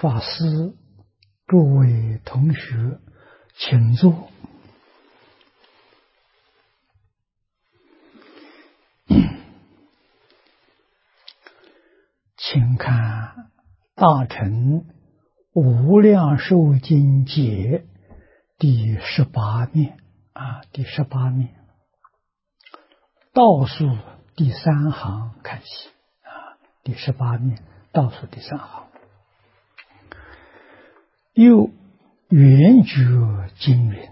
法师、诸位同学，请坐。请看《大乘无量寿经解》第18面第18面倒数第3行看起第18面倒数第3行。又圆觉经云：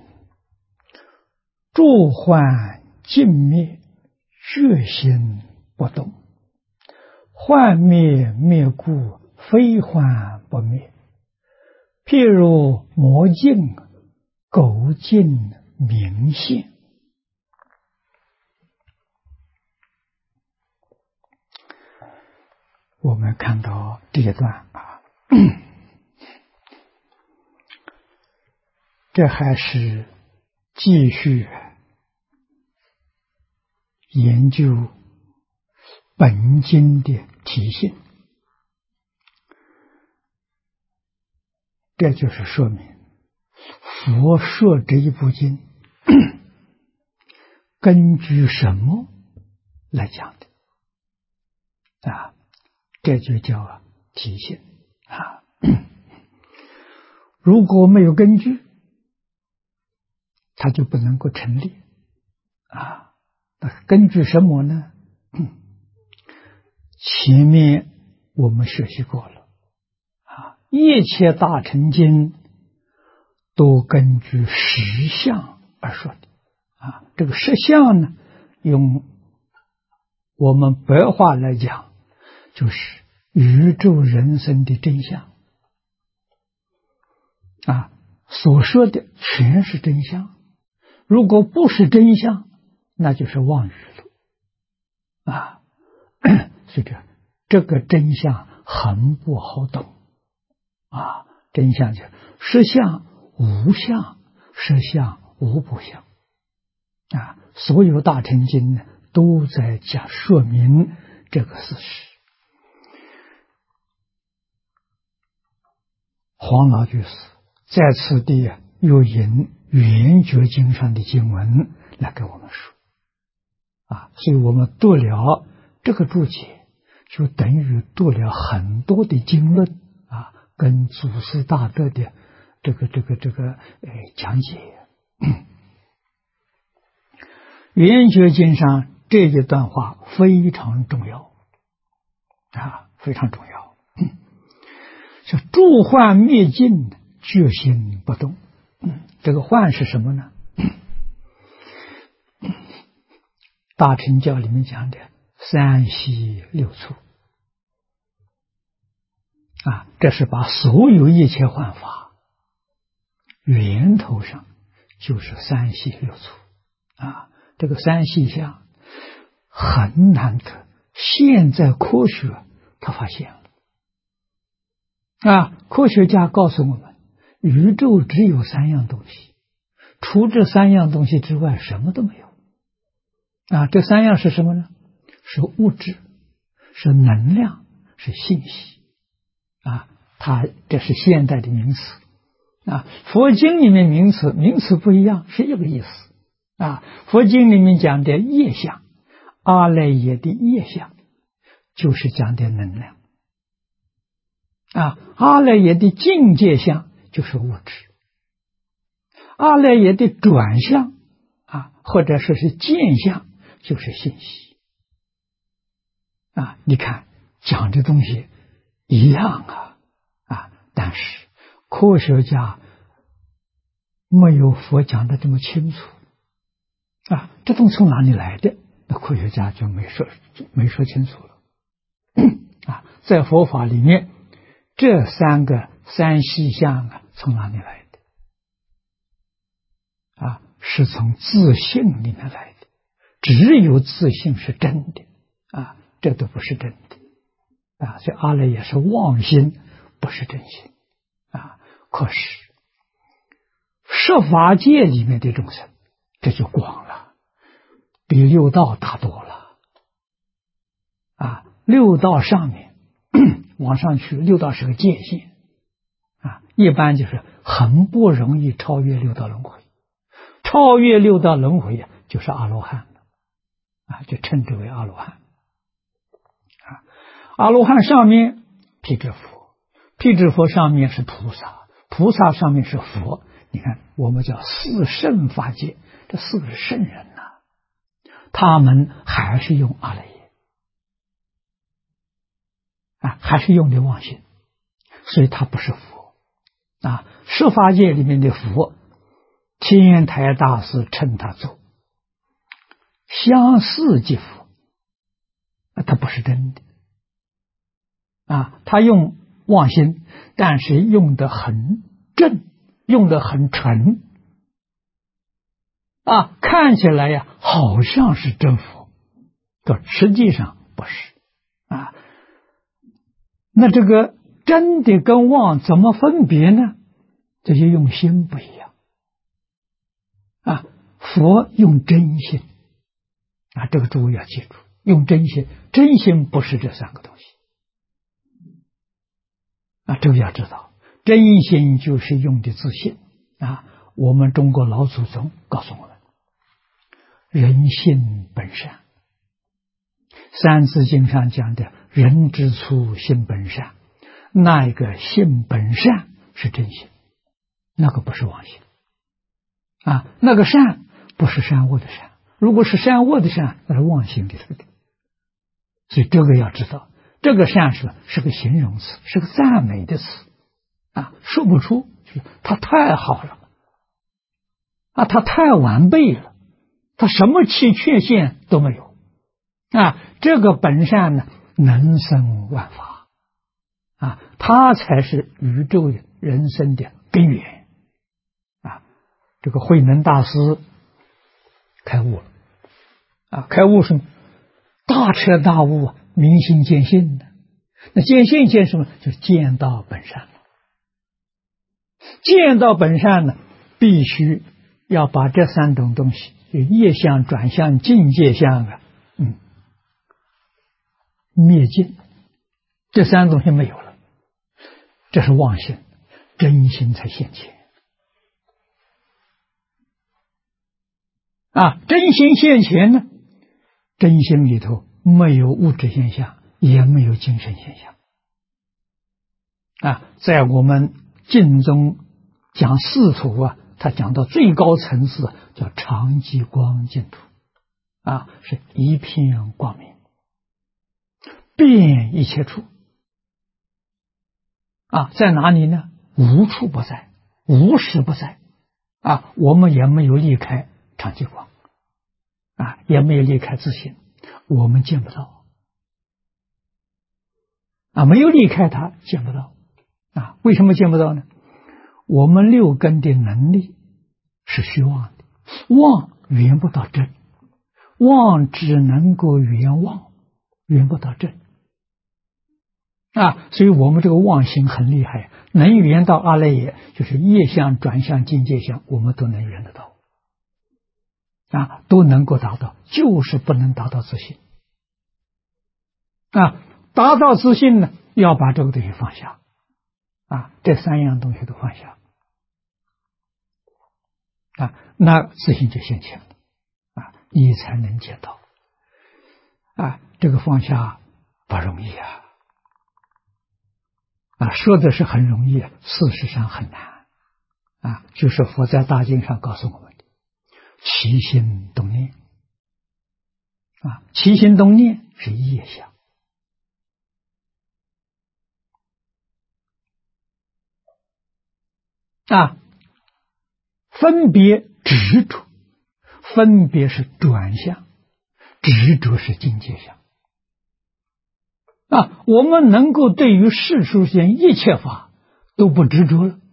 诸幻尽灭，觉心不动。幻灭灭故，非幻不灭。譬如魔镜，垢尽明现。我们看到这一段这还是继续研究本经的体性，这就是说明佛说这一部经根据什么来讲的这就叫体性如果没有根据，它就不能够成立根据什么呢？前面我们学习过了一切大乘经都根据实相而说的这个实相呢，用我们白话来讲，就是宇宙人生的真相所说的全是真相，如果不是真相，那就是妄语了所以这个真相很不好懂真相就是实相无相，实相无不相所有大乘经呢都在说明这个事实。黄老居士在此地又引圆觉经上的经文来给我们说所以我们读了这个注解，就等于读了很多的经论跟祖师大德的这个讲解。圆觉经上这一段话非常重要非常重要。说诸幻灭尽，觉心不动。这个幻是什么呢？大乘教里面讲的三息六处这是把所有一切幻法源头上就是三息六处这个三息相很难得，现在科学他发现了科学家告诉我们，宇宙只有3样东西，除这3样东西之外什么都没有这3样是什么呢？是物质，是能量，是信息这是现代的名词佛经里面名词不一样，是一个意思佛经里面讲的业相，阿赖耶的业相就是讲的能量阿赖耶的境界相就是物质，阿赖耶的转向或者说是见相就是信息你看讲的东西一样但是科学家没有佛讲的这么清楚这东西从哪里来的，那科学家就没说清楚了在佛法里面，这3个三息相从哪里来的是从自性里面来的，只有自性是真的这都不是真的所以阿赖耶是妄心，不是真心可是十法界里面的众生这就广了，比六道大多了六道上面往上去，六道是个界限一般就是很不容易超越六道轮回，超越六道轮回就是阿罗汉了，就称之为阿罗汉。阿罗汉上面辟支佛，辟支佛上面是菩萨，菩萨上面是佛。你看，我们叫四圣法界，这四个是圣人他们还是用阿赖耶，还是用的妄心，所以他不是佛。十法界里面的佛，天台大师称他做相似即佛，他不是真的。他用妄心，但是用得很正，用得很纯，看起来好像是真佛，实际上不是。那这个真的跟妄怎么分别呢？这就用心不一样。佛用真心，这个诸位要记住，用真心，真心不是这三个东西。这个要知道，真心就是用的自信。我们中国老祖宗告诉我们，人性本善。三字经上讲的人之初性本善，那一个性本善是真心，那个不是妄心。那个善不是善恶的善，如果是善恶的善，那是妄心里头的。所以这个要知道，这个善是个形容词，是个赞美的词，说不出，就是它太好了，它太完备了，它什么缺陷都没有，这个本善呢，能生万法，它才是宇宙的人生的根源。这个慧能大师开悟了，开悟是大彻大悟，明心见性的。那见性见什么？就见到本善了。见到本善呢，必须要把这三种东西，就业相、转相、境界相灭尽。这三种东西没有了，这是妄心，真心才现前。真心现前呢，真心里头没有物质现象，也没有精神现象。在我们净宗讲四土他讲到最高层次叫常寂光净土，是一片光明，遍一切处。在哪里呢？无处不在，无时不在。我们也没有离开常寂光，也没有离开自性，我们见不到。没有离开它，见不到。为什么见不到呢？我们六根的能力是虚妄的，妄圆不到真，妄只能够圆妄，圆不到真。所以我们这个妄心很厉害，能圆到阿赖耶，就是业相、转相、境界相，我们都能圆得到。都能够达到，就是不能达到自信。达到自信呢，要把这个东西放下。这三样东西都放下。那自信就现前了。你才能见到。这个放下不容易说的是很容易，事实上很难。就是佛在大经上告诉我们的起心动念。起心动念是业相。分别执着，分别是转向，执着是境界相。我们能够对于世俗间一切法都不执着了，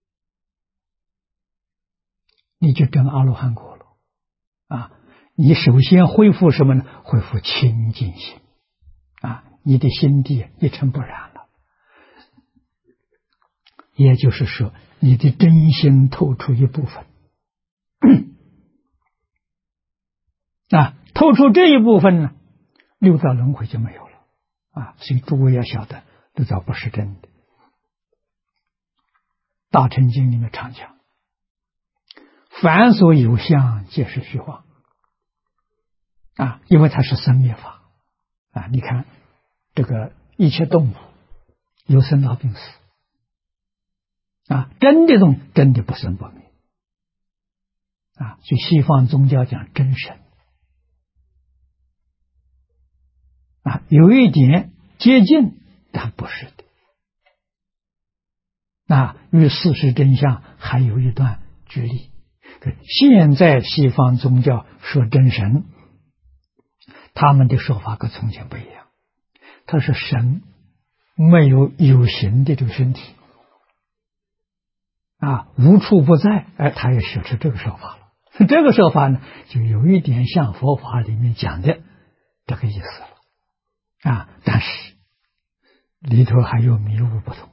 你就证阿罗汉果了。你首先恢复什么呢？恢复清净心。你的心地一尘不染了。也就是说，你的真心透出一部分。透出这一部分呢，六道轮回就没有了。所以诸位要晓得，六道不是真的。 大乘经里面常讲，凡所有相，皆是虚妄。因为它是生灭法。你看这个一切动物有生老病死。真的东西真的不生不灭。所以西方宗教讲真神。有一点接近，但不是的。与事实真相还有一段距离。现在西方宗教说真神，他们的说法跟从前不一样。他说神没有有形的这个身体，无处不在，他也写出这个说法了。这个说法呢，就有一点像佛法里面讲的这个意思了。但是里头还有迷雾不同。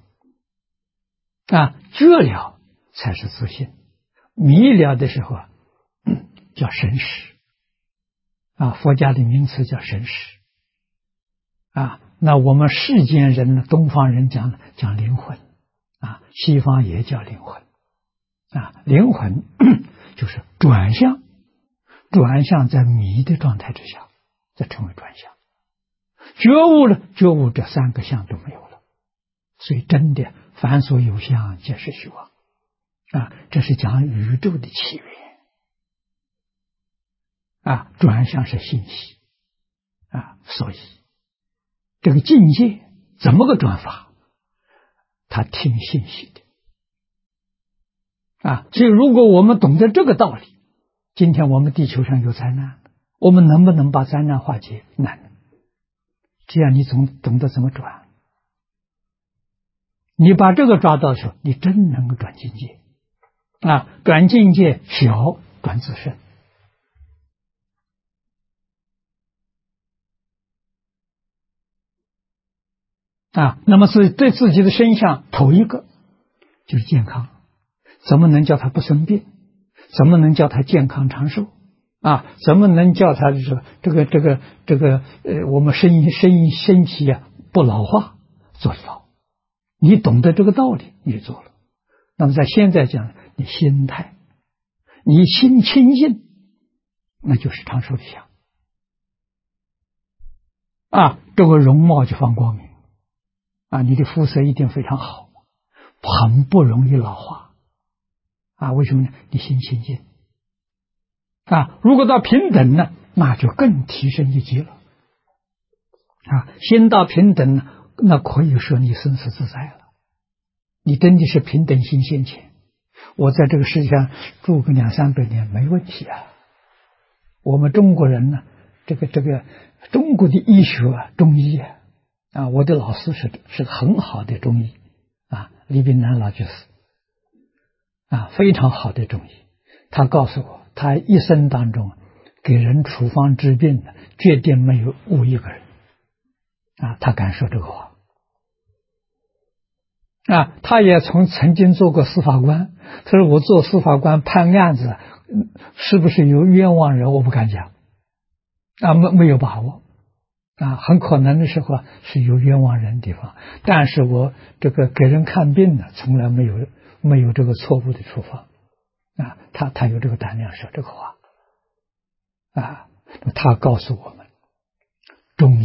觉了才是自信，迷了的时候叫神识。佛家的名词叫神识。那我们世间人呢，东方人讲灵魂。西方也叫灵魂。灵魂就是转向，转向在迷的状态之下，再成为转向。觉悟了，觉悟这三个相都没有了。所以真的凡所有相，皆是虚妄。这是讲宇宙的起源。转向是信息。所以这个境界怎么个转法？他听信息的。所以如果我们懂得这个道理，今天我们地球上有灾难，我们能不能把灾难化解？难。只要你懂得怎么转，你把这个抓到的时候，你真能够转境界。转境界小，转自身。那么是对自己的身相头一个就是健康，怎么能叫他不生病？怎么能叫他健康长寿？怎么能叫他我们身体不老化？做得到。你懂得这个道理，你就做了。那么在现在讲，你心态，你心清净，那就是长寿的相。这个容貌就放光明。你的肤色一定非常好，很不容易老化。为什么呢？你心清净。如果到平等呢，那就更提升一级了。心到平等呢，那可以说你生死自在了。你真的是平等心现前，我在这个世界上住个200-300年没问题。我们中国人呢，这个中国的医学中医我的老师是很好的中医李炳南老居士非常好的中医。他告诉我，他一生当中给人处方治病的绝对没有误一个人他敢说这个话他也曾经做过司法官。他说我做司法官判案子是不是有冤枉人我不敢讲没有把握很可能的时候是有冤枉人的地方，但是我这个给人看病呢，从来没有这个错误的处方他有这个胆量说这个话他告诉我们，中医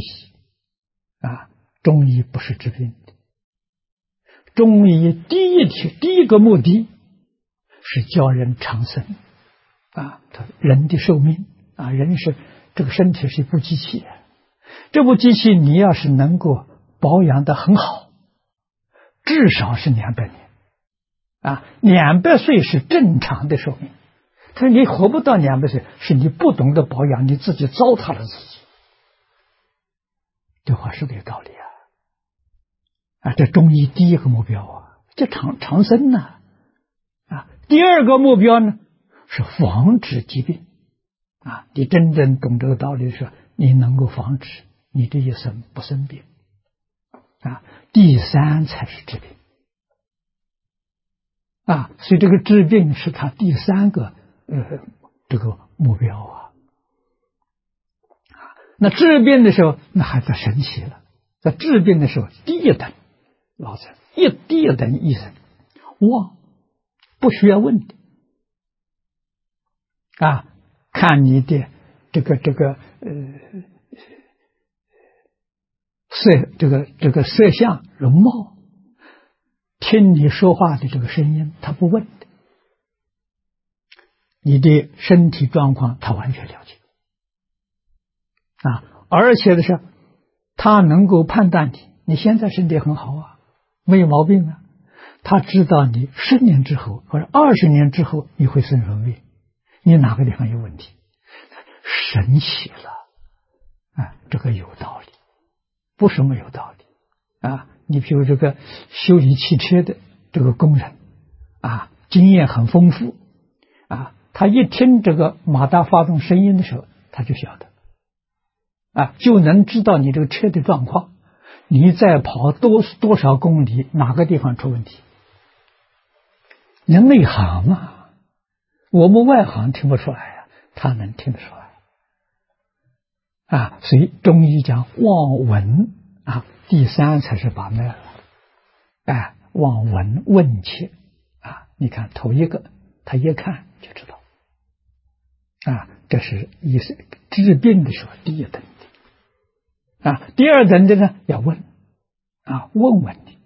中医不是治病的，中医第一个目的是教人长生人的寿命人是这个身体是一部机器。这部机器你要是能够保养得很好，至少是200年200岁是正常的寿命。他说你活不到200岁，是你不懂得保养，你自己糟蹋了自己。这话是个有道理这中医第一个目标就长生第二个目标呢是防止疾病你真正懂这个道理的时候，你能够防止你这一生不生病第三才是治病所以这个治病是他第三个这个目标那治病的时候那还在神奇了。在治病的时候，第一等老僧，第一等医生， 不需要问的啊。看你的这个色相容貌，听你说话的这个声音，他不问的。你的身体状况，他完全了解啊，而且的是，他能够判断你现在身体很好啊，没有毛病啊。他知道你10年之后或者20年之后你会生什么病，你哪个地方有问题，神奇了啊！这个有道理，不是没有道理啊。你比如这个修理汽车的这个工人啊，经验很丰富啊，他一听这个马达发动声音的时候，他就晓得啊，就能知道你这个车的状况，你再跑多少公里，哪个地方出问题。人内行啊，我们外行听不出来啊，他能听得出来啊。所以中医讲望闻啊，第3才是把脉了。哎，望闻问切啊，你看头一个，他一看就知道啊，这是治病的时候第一等的啊。第2等的呢，要问啊，问问你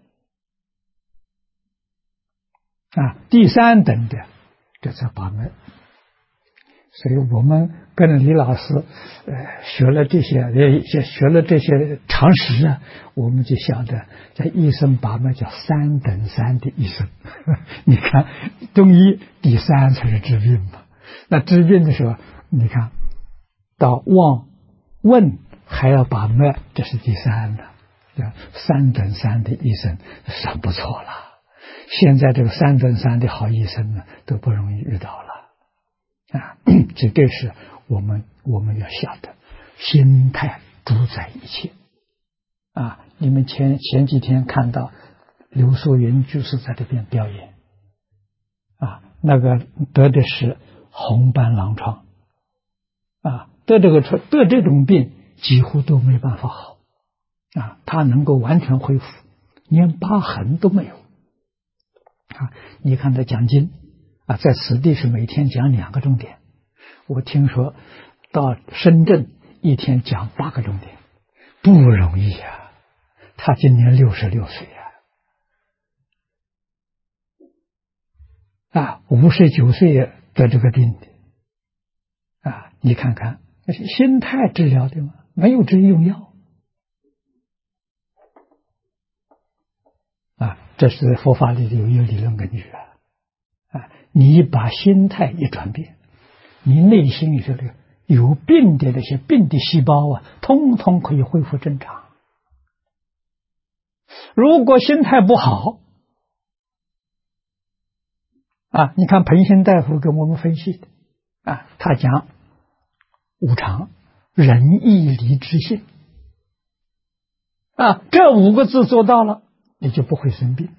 啊。第3等的这才把脉。所以我们跟李老师学了这些常识啊，我们就晓得这医生把脉叫3等3的医生。你看中医第3才是治病嘛，那治病的时候，你看到望问还要把脉，这是第3的，叫3等3的医生算不错了。现在这个3等3的好医生呢，都不容易遇到了啊。这是我们要晓得，心态主宰一切啊。你们前几天看到刘素云居士在这边表演啊，那个得的是红斑狼疮啊，得这种病几乎都没办法好啊，他能够完全恢复，连疤痕都没有啊。你看他讲经啊，在此地是每天讲2个重点，我听说到深圳一天讲8个重点，不容易啊。他今年66岁啊，59岁得这个病的啊。你看看，那是心态治疗的吗？没有直接用药啊，这是佛法里有一个理论根据啊。你把心态一转变，你内心里头的有病的那些病的细胞啊，通通可以恢复正常。如果心态不好啊，你看彭新大夫跟我们分析的啊，他讲5常仁义礼智信啊，这5个字做到了，你就不会生病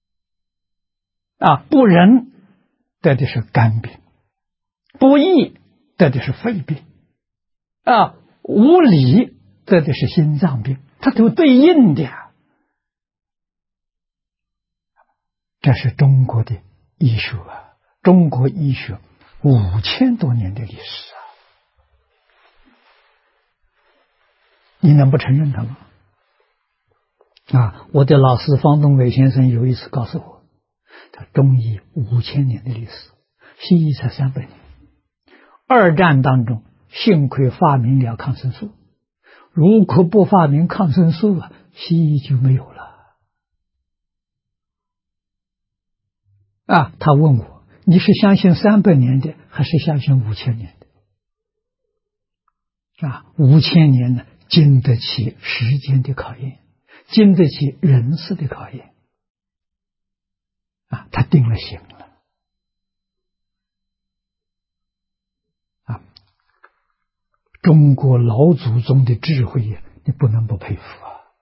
啊。不仁得的是肝病，不义得的是肺病啊，无礼得的是心脏病，它都对应的啊。这是中国的医学啊，中国医学5000多年的历史啊，你能不承认它吗？啊，我的老师方东伟先生有一次告诉我，他中医5000年的历史，西医才300年。2战当中，幸亏发明了抗生素，如果不发明抗生素啊，西医就没有了。啊，他问我，你是相信300年的，还是相信5000年的？啊，5000年呢，经得起时间的考验，经得起人事的考验。啊，他定了型了。啊，中国老祖宗的智慧呀，你不能不佩服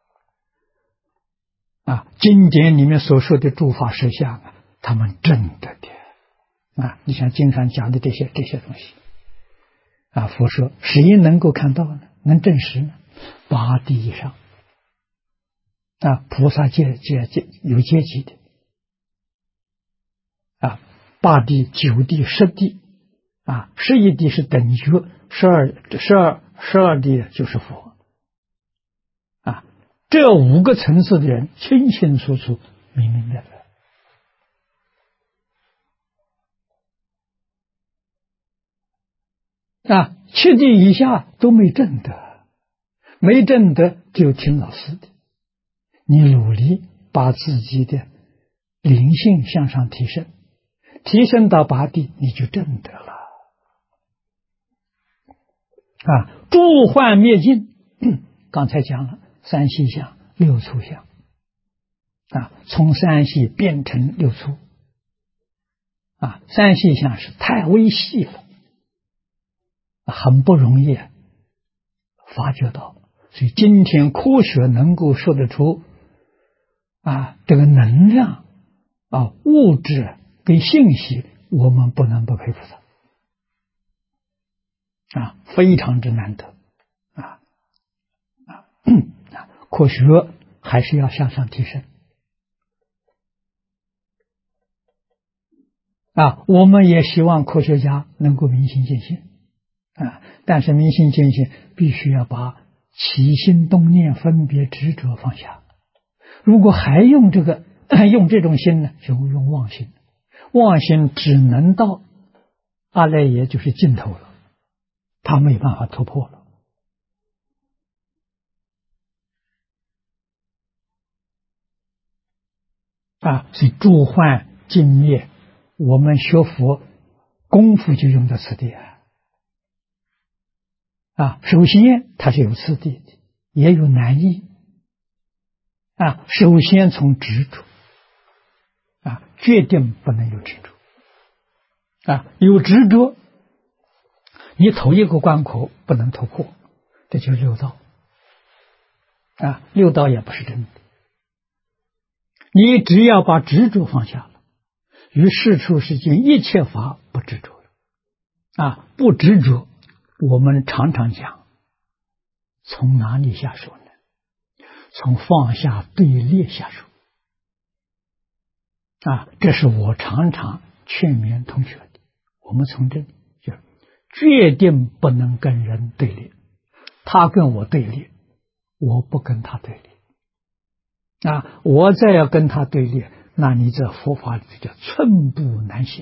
啊！啊，经典里面所说的诸法实相啊，他们证得的啊。你像经常讲的这些东西啊，佛说谁能够看到呢？能证实呢？8地以上啊，菩萨界有阶级的啊， 八地、九地、十地，11地是等觉，12地就是佛这5个层次的人清清楚楚、明明白白7地以下都没证得，没证得就听老师的，你努力把自己的灵性向上提升，提升到8地，你就证得了诸幻灭尽。刚才讲了3细相、6粗相从3细变成6粗3细相是太微细了，很不容易发觉到，所以今天科学能够说得出这个能量物质跟信息，我们不能不佩服它非常之难得科学还是要向上提升我们也希望科学家能够明心见性但是明心见性必须要把起心动念、分别执着放下。如果还用这种心呢，就用妄心，妄心只能到阿赖耶，就是尽头了，他没办法突破了所以诸幻尽灭，我们学佛功夫就用到此地首先它是有次第的，也有难易首先从执着决定不能有执着有执着，你头一个关口不能突破，这就是六道六道也不是真的。你只要把执着放下了，于世出世间一切法不执着了不执着，我们常常讲从哪里下手呢？从放下对立下手这是我常常劝勉同学的。我们从这里就决定不能跟人对立，他跟我对立，我不跟他对立我再要跟他对立，那你这佛法里叫寸步难行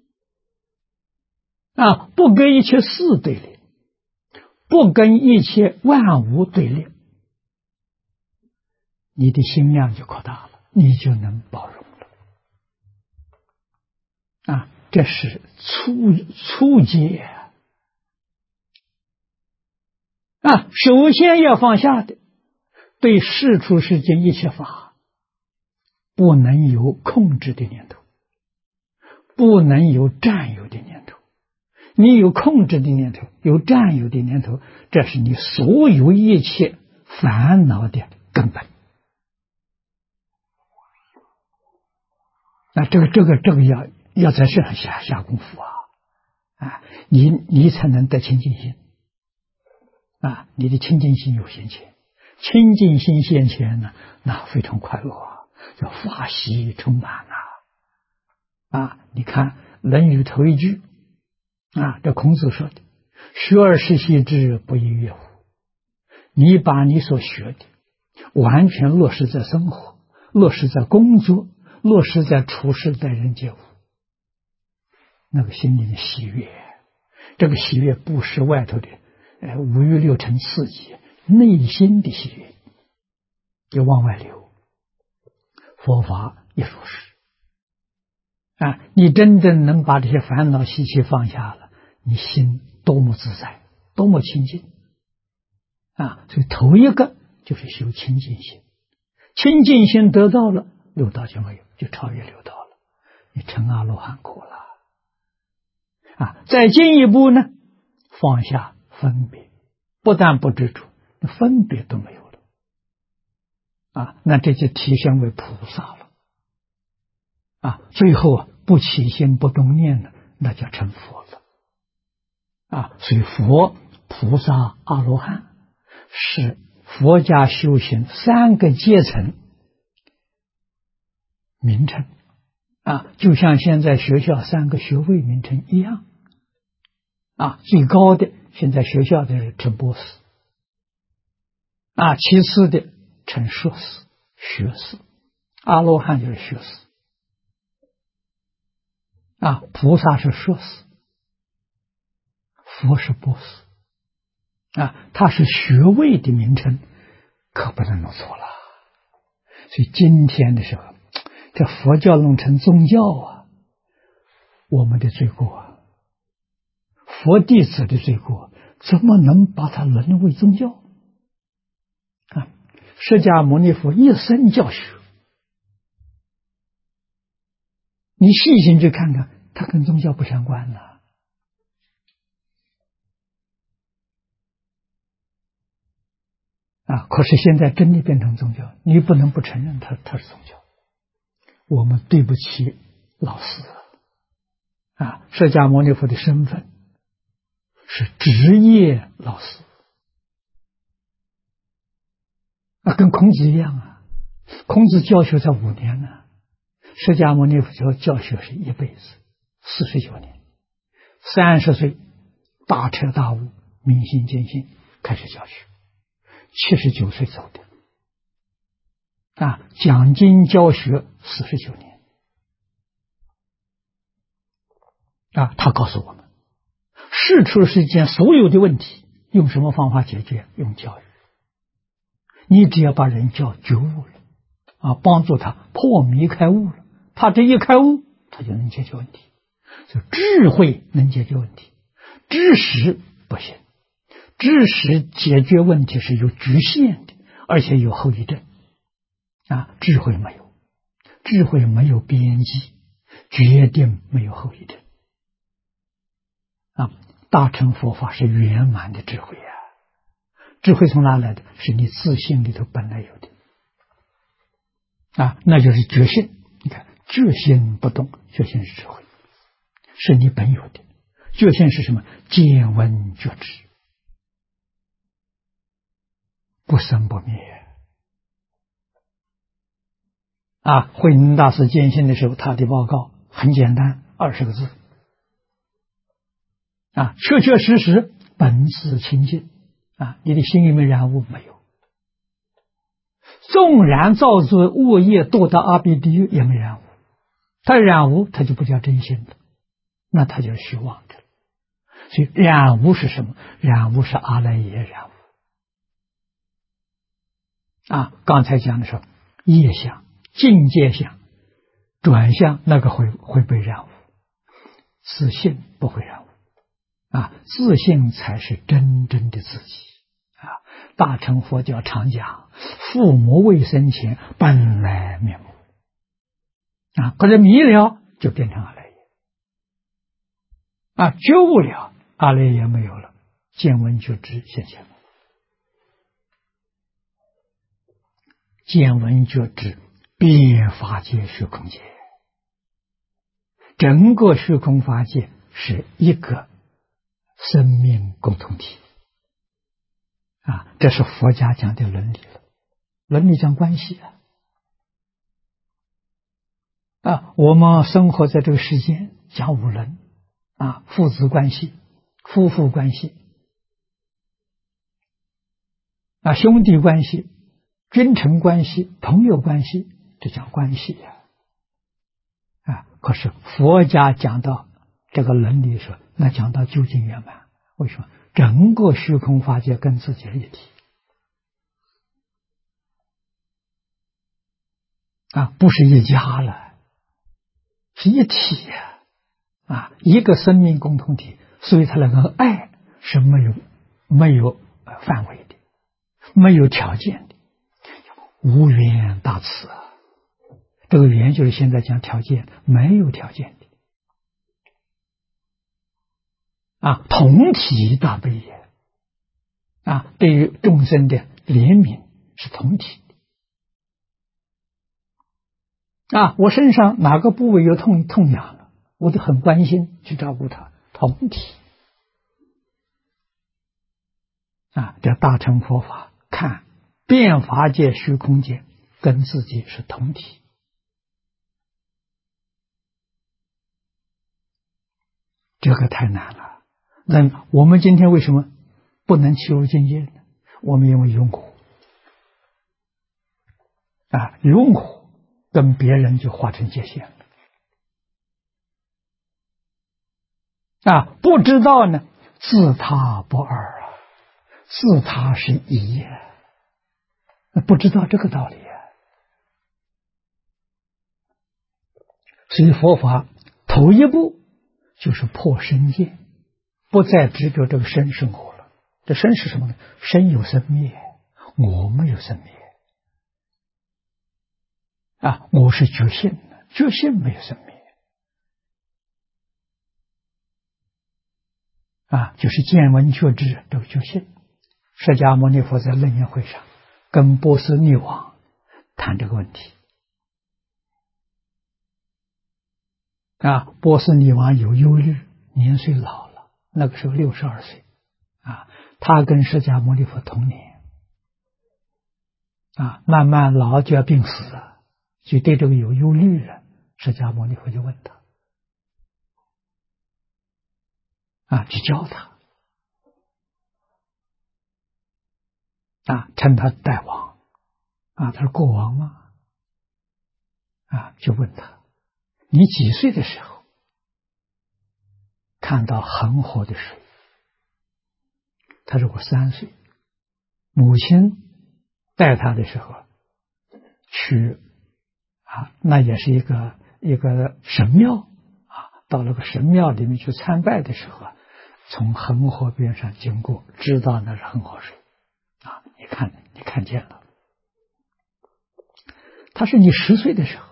不跟一切事对立，不跟一切万物对立，你的心量就扩大了，你就能包容了这是初阶首先要放下的，对世出世间一切法不能有控制的念头，不能有占有的念头。你有控制的念头，有占有的念头，这是你所有一切烦恼的根本这个要在这上下功夫你才能得清净心你的清净心有现前，清净心现前呢，那非常快乐叫法喜充满你看《论语》头一句这孔子说的学而时习之，不亦说乎？你把你所学的完全落实在生活，落实在工作，落实在处事待人接物，那个心里的喜悦，这个喜悦不是外头的五欲六尘刺激，内心的喜悦就往外流。佛法也如是你真正能把这些烦恼习气放下了，你心多么自在，多么清净所以头一个就是修清净心，清净心得到了，六道就没有，就超越六道了，你成阿罗汉果了再进一步呢，放下分别，不但不执着，分别都没有了那这就提升为菩萨了最后不起心不动念了，那叫成佛了所以佛、菩萨、阿罗汉是佛家修行3个阶层名称就像现在学校3个学位名称一样，最高的现在学校的是称博士，其次的称硕士、学士，阿罗汉就是学士，菩萨是硕士，佛是博士，它是学位的名称，可不能弄错了。所以今天的时候，这佛教弄成宗教我们的罪过佛弟子的罪过，怎么能把它沦为宗教？释迦牟尼佛一生教学，你细心去看看，它跟宗教不相关了。可是现在真的变成宗教，你不能不承认它是宗教。我们对不起老师释迦牟尼佛的身份是职业老师跟孔子一样孔子教学才5年释迦牟尼佛教学是一辈子49年，30岁大彻大悟，明心见性，开始教学，79岁走的讲经教学49年他告诉我们，事出世间所有的问题，用什么方法解决？用教育。你只要把人教觉悟了帮助他破迷开悟了，他这一开悟，他就能解决问题。所以智慧能解决问题，知识不行，知识解决问题是有局限的，而且有后遗症智慧没有，智慧没有边际，决定没有后遗症大乘佛法是圆满的智慧智慧从哪来的？是你自信里头本来有的那就是觉性。你看，觉性不动，觉性是智慧，是你本有的。觉性是什么？见闻觉知，不生不灭慧能大师见性的时候，他的报告很简单，20个字确确实实本自清净你的心里面染污没有？纵然造作恶业堕到阿鼻地狱也没染污，他染污他就不叫真心的，那他就是虚妄的。所以染污是什么？染污是阿赖耶染污刚才讲的时候，业相、境界相、转向那个会被染污，自信不会染污自信才是真正的自己大乘佛教常讲，父母未生前本来面目可是迷了就变成阿赖耶觉悟了，阿赖耶没有了，见闻觉知现前了。见闻觉知遍法界虚空界，整个虚空法界是一个生命共同体这是佛家讲的伦理了。伦理讲关系我们生活在这个世间讲五伦父子关系、夫妇关系兄弟关系、君臣关系、朋友关系，这讲关系可是佛家讲到这个伦理时，那讲到究竟圆满。为什么？整个虚空法界跟自己一体不是一家了，是一体一个生命共同体。所以他那个爱是没有范围的，没有条件的，无缘大慈这个缘就是现在讲条件，没有条件的同体大悲也对于众生的怜悯是同体我身上哪个部位有痛痒了，我都很关心去照顾他，同体这大乘佛法看遍法界虚空界跟自己是同体这个太难了。那我们今天为什么不能契入境界呢？我们因为用苦用苦跟别人就划成界限了不知道呢，自他不二自他是一不知道这个道理所以佛法头一步就是破身见，不再执着这个身生活了。这身是什么呢？身有生灭，我没有生灭我是觉性的，觉性没有生灭就是见闻觉知这个觉性。释迦牟尼佛在楞严会上跟波斯匿王谈这个问题波斯匿王有忧虑，年岁老了，那个时候62岁他跟释迦牟尼佛同年慢慢老就要病死了，就对这个有忧虑了。释迦牟尼佛就问他去教他称他代王他是国王吗？就问他，你几岁的时候看到恒河的水？他说我3岁，母亲带他的时候去那也是一个神庙到了个神庙里面去参拜的时候从恒河边上经过，知道那是恒河水你看见了。他是你10岁的时候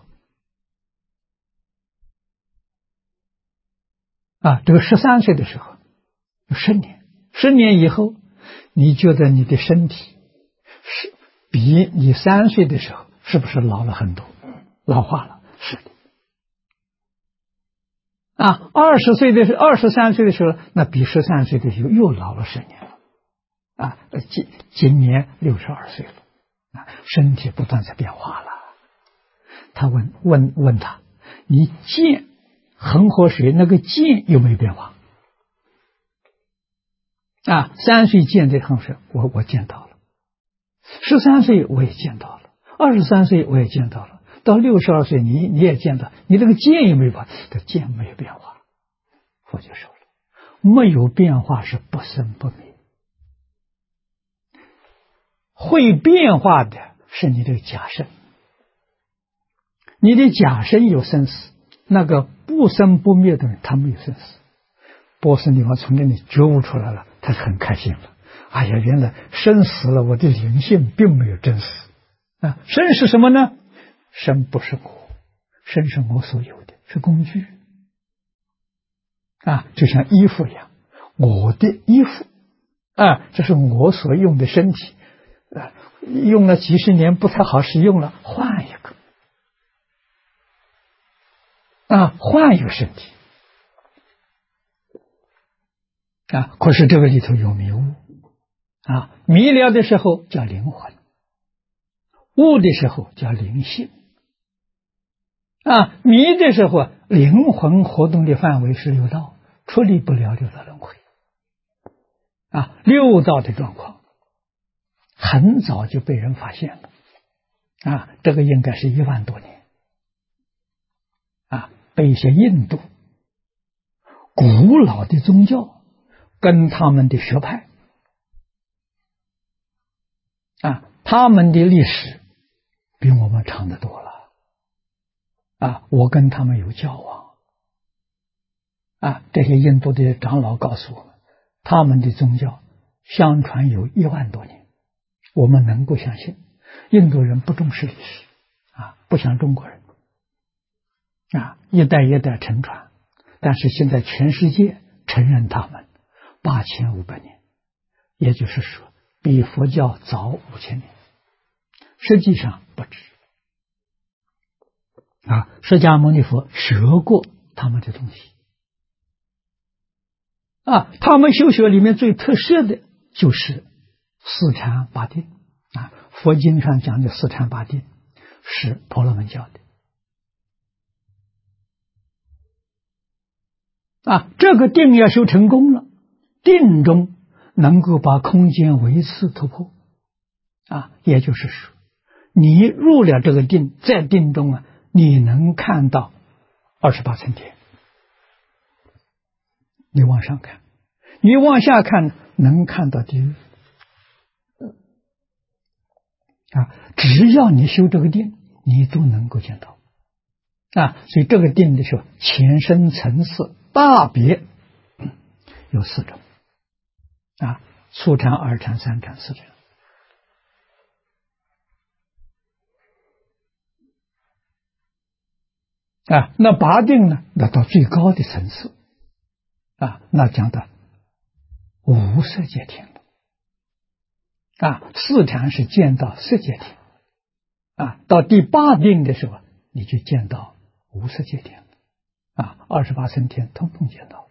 这个13岁的时候10年以后，你觉得你的身体是比你3岁的时候是不是老了很多？老化了，是的。23岁的时候，那比13岁的时候又老了10年了今年62岁了身体不断在变化了。他问他，你见恒河水那个见有没有变化？3岁见这恒河水，我见到了；13岁我也见到了；23岁我也见到了；到62岁你也见到，你这个见有没有变化？这见没有变化。佛就说了，没有变化是不生不灭，会变化的是你这个假身。你的假身有生死，那个不生不灭的人他没有生死。波斯匿王从这里觉悟出来了，他很开心了。哎呀，原来生死了，我的灵性并没有真死生是什么呢？生不是我，生是我所有的，是工具就像衣服一样，我的衣服这是我所用的身体用了几十年不太好使用了，换一个换一个身体可是这个里头有迷雾迷了的时候叫灵魂，悟的时候叫灵性迷的时候灵魂活动的范围是六道，出离不了六道轮回六道的状况很早就被人发现了这个应该是1万多年被一些印度古老的宗教跟他们的学派他们的历史比我们长得多了我跟他们有交往这些印度的长老告诉我们，他们的宗教相传有1万多年，我们能够相信。印度人不重视历史不像中国人一代一代承传，但是现在全世界承认他们8500年，也就是说比佛教早5000年，实际上不止释迦牟尼佛学过他们的东西他们修学里面最特色的就是四禅八定佛经上讲的四禅八定是婆罗门教这个定要修成功了，定中能够把空间维次突破也就是说，你入了这个定，在定中你能看到28层天，你往上看，你往下看能看到地狱只要你修这个定，你都能够见到所以这个定的时候，前生层次大别有4种初禅、二禅、三禅、四禅那八定呢，那到最高的层次那讲到无色界天了四禅是见到色界天到第8定的时候，你就见到无色界天了28层天通通见到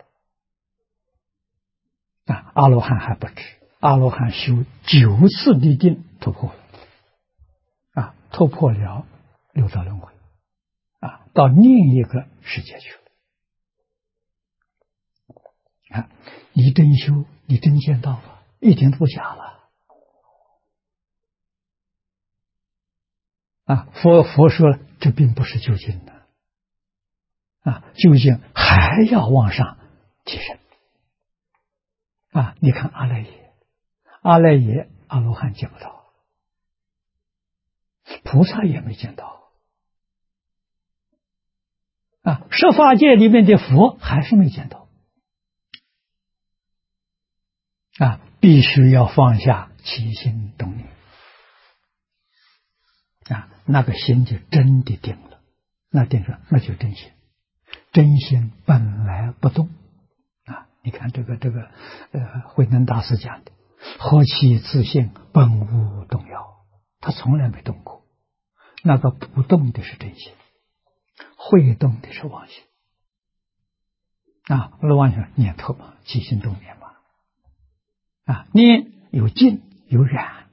了阿罗汉还不止，阿罗汉修9次的定突破了突破了六道轮回到另一个世界去了你真修，你真见到了，一点都不假了佛说了，这并不是究竟的究竟还要往上提升你看阿赖耶，阿赖耶阿罗汉见不到，菩萨也没见到十法界里面的佛还是没见到必须要放下起心动念那个心就真的定了，那定了，那就真心，真心本来不动你看这个慧能大师讲的，何其自性本无动摇，他从来没动过，那个不动的是真心，会动的是妄心妄想念头嘛，起心动念嘛念有净有染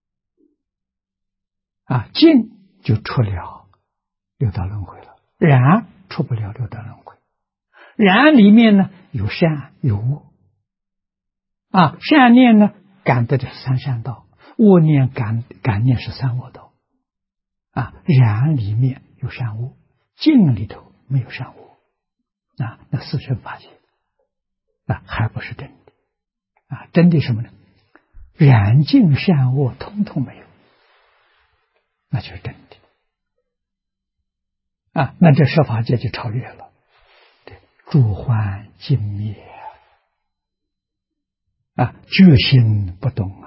净就出了六道轮回了，染出不了六道轮回，染里面呢有善有恶善念呢感得的是三善道，恶念感念是三恶道染里面有善恶，净里头没有善恶那四圣法界还不是真的真的什么呢？染净善恶通通没有，那就是真的那这十法界就超越了，诸幻尽灭觉心不动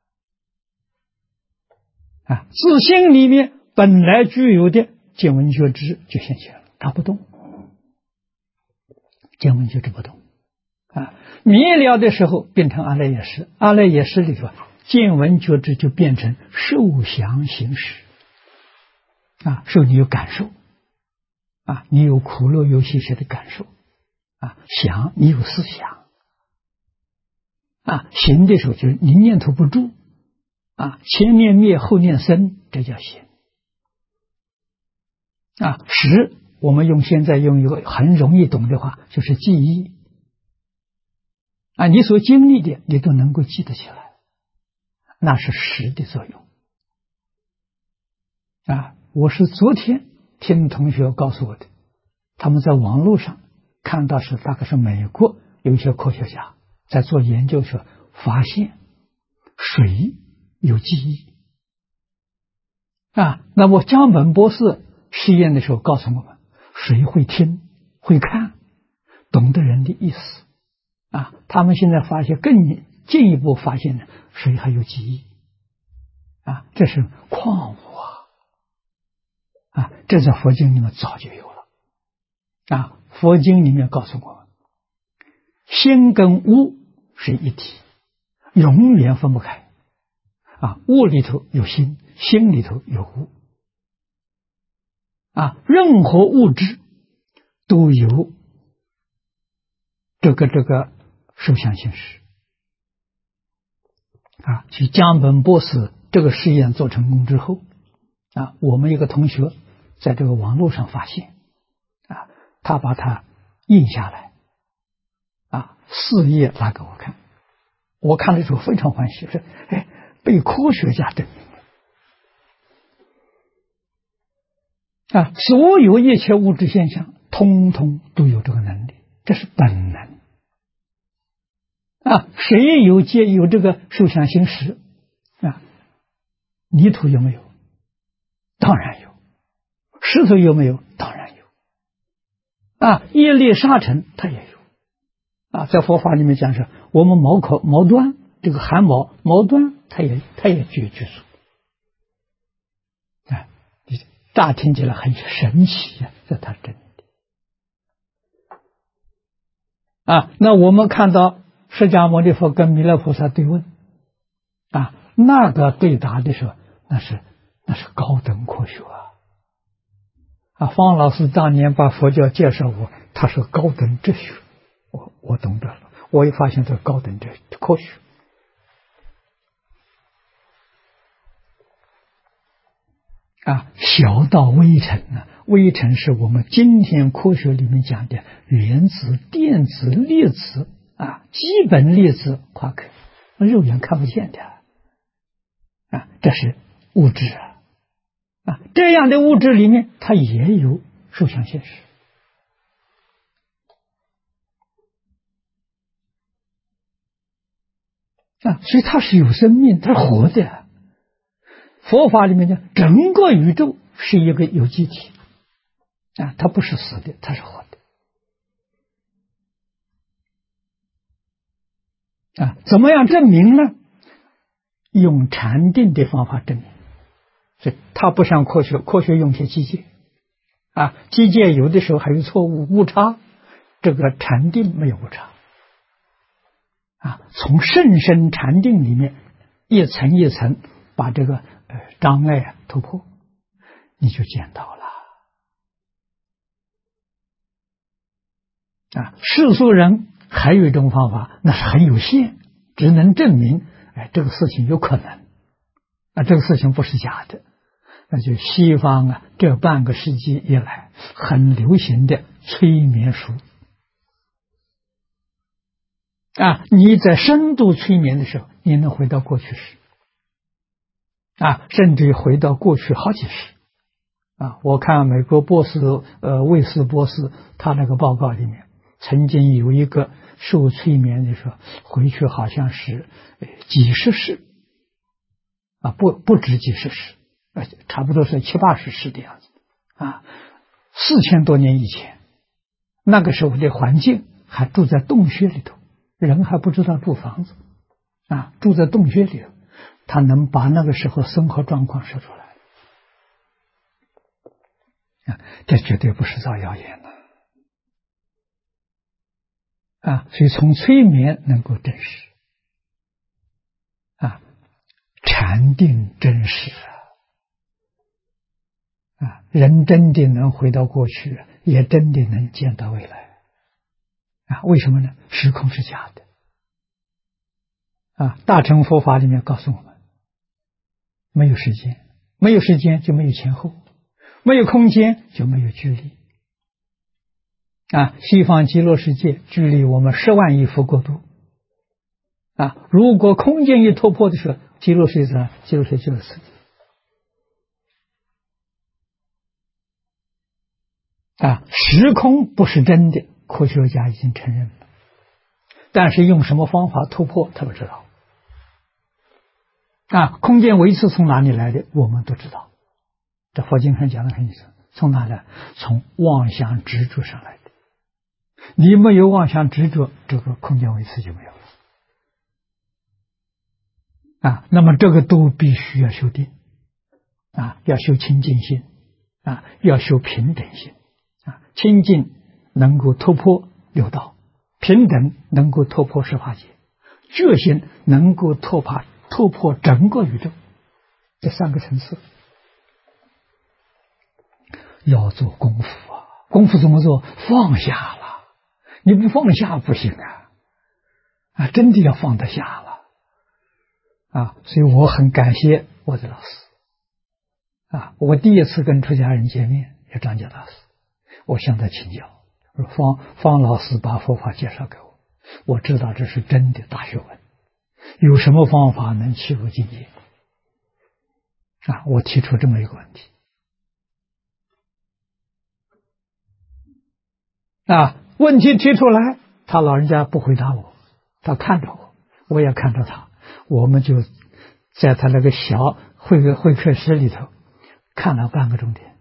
自性里面本来具有的见闻觉知就现前了，它不动，见闻觉知不动灭了的时候变成阿赖耶识，阿赖耶识里头见闻觉知就变成受想行识受你有感受你有苦乐有喜舍的感受想你有思想行的时候就是你念头不住前念灭后念生，这叫行识我们现在用一个很容易懂的话，就是记忆你所经历的你都能够记得起来，那是识的作用我是昨天听同学告诉我的，他们在网络上看到是大概是美国有一些科学家在做研究时发现水有记忆那么江本博士实验的时候告诉我们，水会听会看，懂得人的意思他们现在发现更进一步发现呢，水还有记忆这是矿物这在佛经里面早就有了佛经里面告诉我们，心跟物是一体，永远分不开物里头有心，心里头有物任何物质都有这个受想行识去江本博士这个实验做成功之后我们一个同学在这个网络上发现他把它印下来 4页拿给我看，我看的时候非常欢喜，说：“哎，被科学家证明了所有一切物质现象，通通都有这个能力，这是本能谁有这个受想行识泥土有没有？当然有。石头有没有？当然有。业力沙尘它也有在佛法里面讲是，我们毛端这个汗毛端，它也具足乍听起来很神奇这它真的那我们看到释迦牟尼佛跟弥勒菩萨对问那个对答的时候，那是高等科学方老师当年把佛教介绍我，他说高等哲学，我懂得了，我也发现这高等科学小到微尘微尘是我们今天科学里面讲的原子、电子、粒子基本粒子夸克，肉眼看不见的这是物质这样的物质里面，它也有受想行识所以它是有生命，它是活的。佛法里面讲，整个宇宙是一个有机体它不是死的，它是活的怎么样证明呢？用禅定的方法证明。所以它不像科学用些机械机械有的时候还有错误误差，这个禅定没有误差从甚深禅定里面一层一层把这个障碍突破，你就见到了世俗人还有一种方法，那是很有限，只能证明这个事情有可能这个事情不是假的。那就西方这半个世纪以来很流行的催眠术你在深度催眠的时候，你能回到过去时甚至回到过去好几世我看美国波士魏斯博士他那个报告里面，曾经有一个受催眠的时候回去好像是几十世不止几十世，差不多是70、80世的样子4000多年以前，那个时候的环境还住在洞穴里头，人还不知道住房子住在洞穴里头，他能把那个时候生活状况说出来这绝对不是造谣言所以从催眠能够证实禅定真实人真的能回到过去，也真的能见到未来为什么呢？时空是假的大乘佛法里面告诉我们，没有时间，没有时间就没有前后，没有空间就没有距离西方极乐世界距离我们10万亿佛国土如果空间一突破的时候，极乐世界就是极乐世界时空不是真的，科学家已经承认了，但是用什么方法突破他不知道空间维次从哪里来的我们都知道，这佛经上讲的很清楚，从哪来？从妄想执着上来的，你没有妄想执着，这个空间维次就没有了那么这个都必须要修定要修清净心要修平等心清净能够突破六道，平等能够突破十法界，觉心能够突破整个宇宙，这3个层次要做功夫功夫怎么做？放下了，你不放下不行真的要放得下了所以我很感谢我的老师我第一次跟出家人见面也张家大师，我向他请教，方老师把佛法介绍给我， 我知道这是真的大学问，有什么方法能契入境界？我提出这么一个问题。问题提出来，他老人家不回答我，他看着我，我也看着他，我们就在他那个小会客室里头看了半个钟点。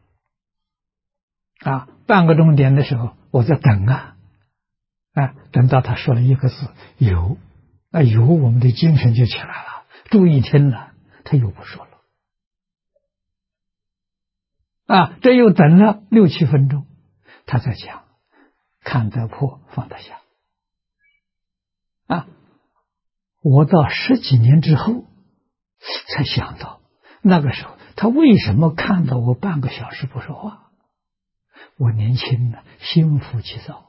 半个钟点的时候，我在等等到他说了一个字“有”，有，我们的精神就起来了，注意听了，他又不说了。这又等了6、7分钟，他在讲，看得破，放得下。我到10几年之后才想到，那个时候他为什么看到我半个小时不说话？我年轻呢，心浮气躁。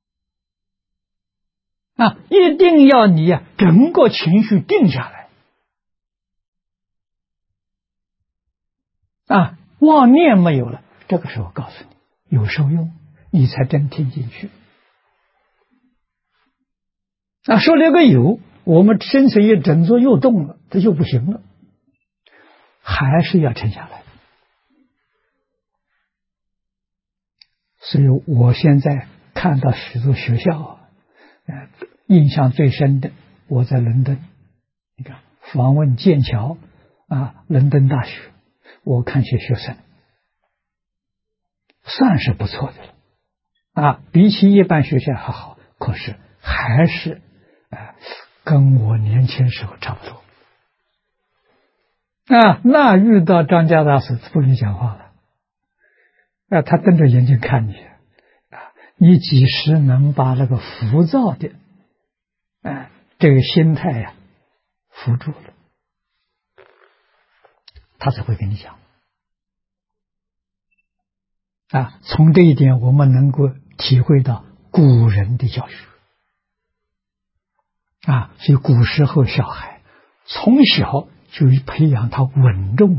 一定要你整个情绪定下来。妄念没有了，这个时候告诉你有受用，你才真听进去。说了个有，我们身子一整座又动了，这就不行了，还是要沉下来。所以我现在看到许多学校印象最深的，我在伦敦，你看访问剑桥伦敦大学，我看些学生算是不错的了比起一般学校还好，可是还是跟我年轻时候差不多那遇到张家大师不能讲话了他瞪着眼睛看你你几时能把那个浮躁的这个心态扶住了，他才会跟你讲从这一点我们能够体会到古人的教育所以古时候小孩从小就培养他稳重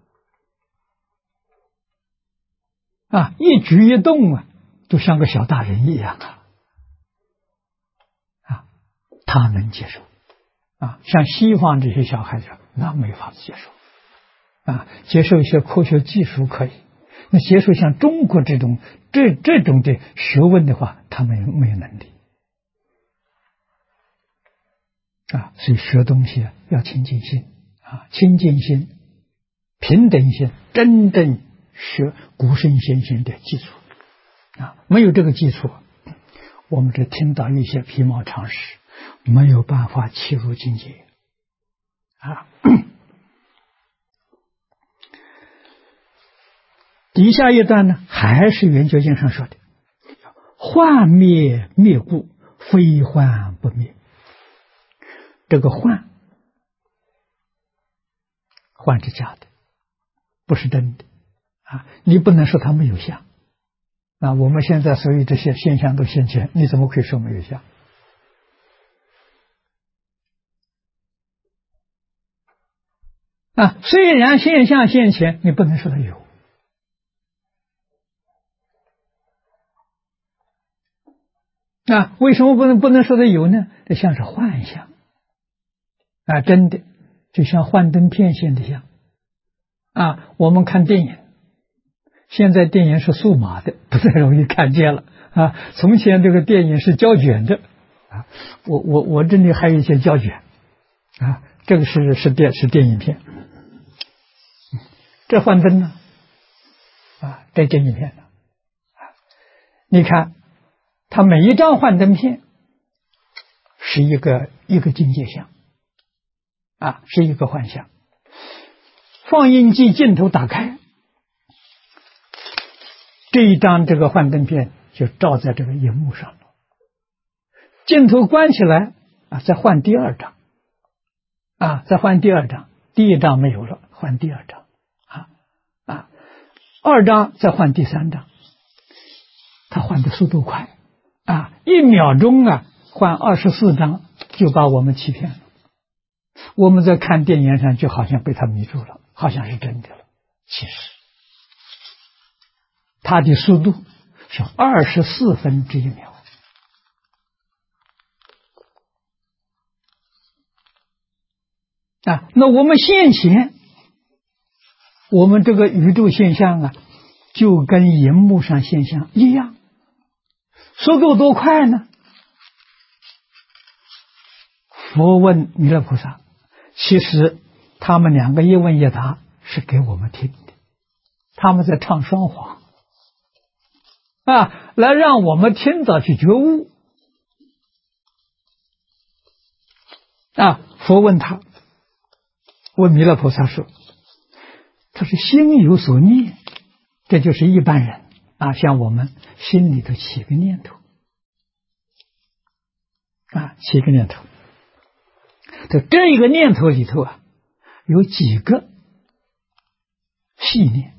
一举一动就像个小大人一样他能接受像西方这些小孩子那没法子接受接受一些科学技术可以，那接受像中国这种的学问的话，他们没有能力所以学东西要清净心清净心、平等心，真正学古圣先贤的基础没有这个基础，我们只听到一些皮毛常识，没有办法契入境界底下一段呢，还是圆觉经上说的：“幻灭灭故，非幻不灭。”这个幻是假的，不是真的你不能说它没有相我们现在所有这些现象都现前，你怎么可以说没有相虽然现象现前，你不能说它有为什么不能说它有呢？这像是幻象真的就像幻灯片现的像我们看电影，现在电影是数码的，不太容易看见了从前这个电影是胶卷的我这里还有一些胶卷这个是电影片这幻灯呢这电影片呢你看它每一张幻灯片是一个境界相是一个幻象。放映机镜头打开，这一张这个幻灯片就照在这个荧幕上了。镜头关起来再换第二张再换第二张，第一张没有了，换第二张二张再换第三张，它换的速度快1秒钟换24张，就把我们欺骗了。我们在看电影上就好像被他迷住了，好像是真的了，其实它的速度是24分之1秒那我们现前，我们这个宇宙现象啊，就跟荧幕上现象一样，速度多快呢？佛问弥勒菩萨，其实他们两个一问一答是给我们听的，他们在唱双簧来让我们听到去觉悟佛问他，问弥勒菩萨说，他是心有所念，这就是一般人像我们心里头起个念头起个念头，这一个念头里头有几个细念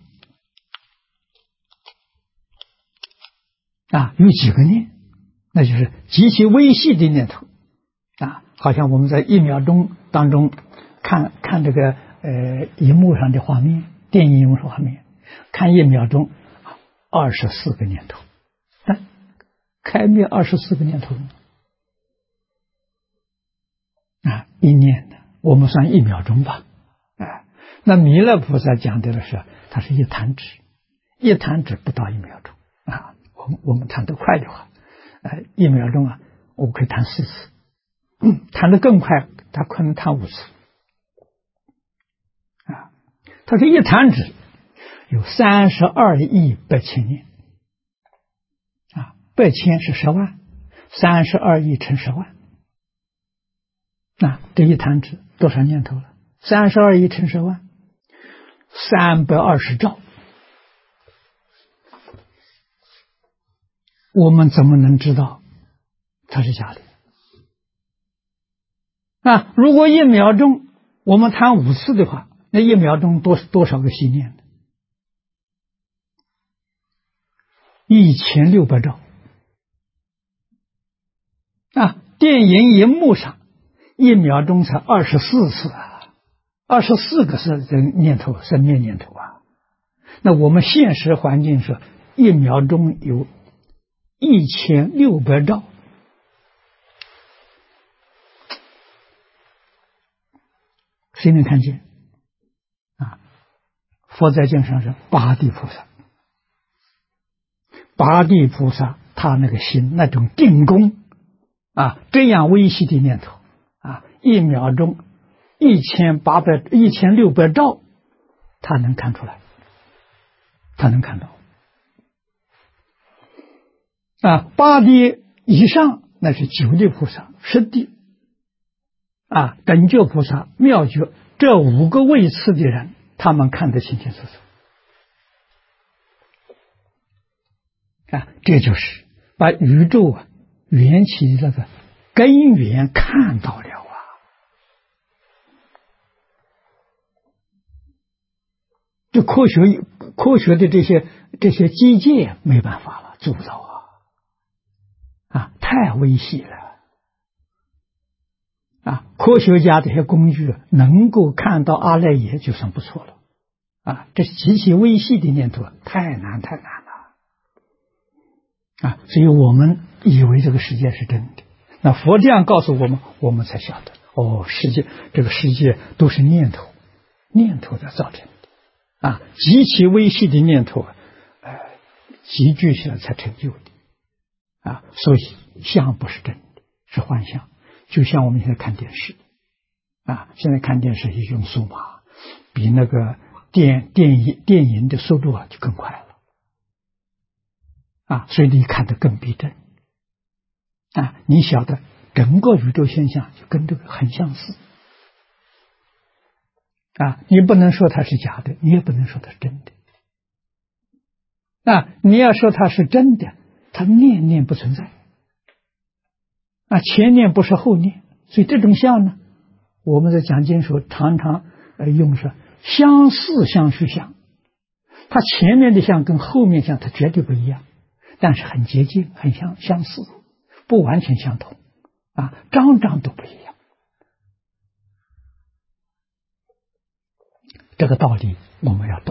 有几个念，那就是极其微细的念头好像我们在1秒钟当中看这个荧幕上的画面，电影荧幕上的画面，看1秒钟24个念头，开灭24个念头一念的，我们算1秒钟吧那弥勒菩萨讲的是，它是一弹指，一弹指不到1秒钟我们弹得快的话1秒钟我可以弹4次弹得更快，他可能弹5次他说一弹指有32亿8千念8千是10万，32亿乘10万这一弹指多少念头了？32亿乘10万，320兆。我们怎么能知道它是假的如果1秒钟我们弹5次的话，那1秒钟多少个细念呢？1600兆电影荧幕上1秒钟才24次24个是念头，生灭念头那我们现实环境是1秒钟有1600兆，谁能看见佛在经上是八地菩萨，八地菩萨他那个心那种定功这样微细的念头1秒钟1600兆，他能看出来，他能看到八地以上那是9地菩萨、10地等觉菩萨、妙觉，这5个位次的人，他们看得清清楚楚这就是把宇宙缘起这个根源看到了就科学的这些机械没办法了，做不到太微细了科学家这些工具能够看到阿赖耶就算不错了这极其微细的念头太难了所以我们以为这个世界是真的，那佛这样告诉我们，我们才晓得这个世界都是念头的造成的极其微细的念头集聚起来才成就的所以相不是真的，是幻象。就像我们现在看电视现在看电视是用数码，比那个电影的速度就更快了所以你看得更逼真你晓得整个宇宙现象就跟这个很相似你不能说它是假的，你也不能说它是真的你要说它是真的，它念念不存在前念不是后念，所以这种相呢，我们在讲经时候常常用说相似相续相，它前面的相跟后面相它绝对不一样，但是很接近，很相似，不完全相同张都不一样。这个道理我们要懂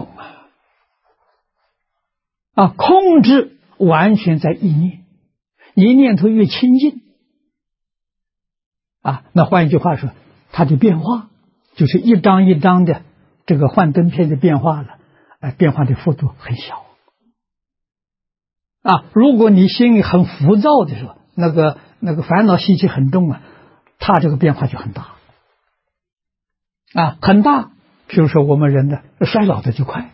控制完全在意念，你念头越清净那换一句话说，它的变化就是一张一张的这个幻灯片的变化了，变化的幅度很小。如果你心里很浮躁的时候，那个烦恼习气很重啊，它这个变化就很大。很大，比如说我们人的衰老的就快。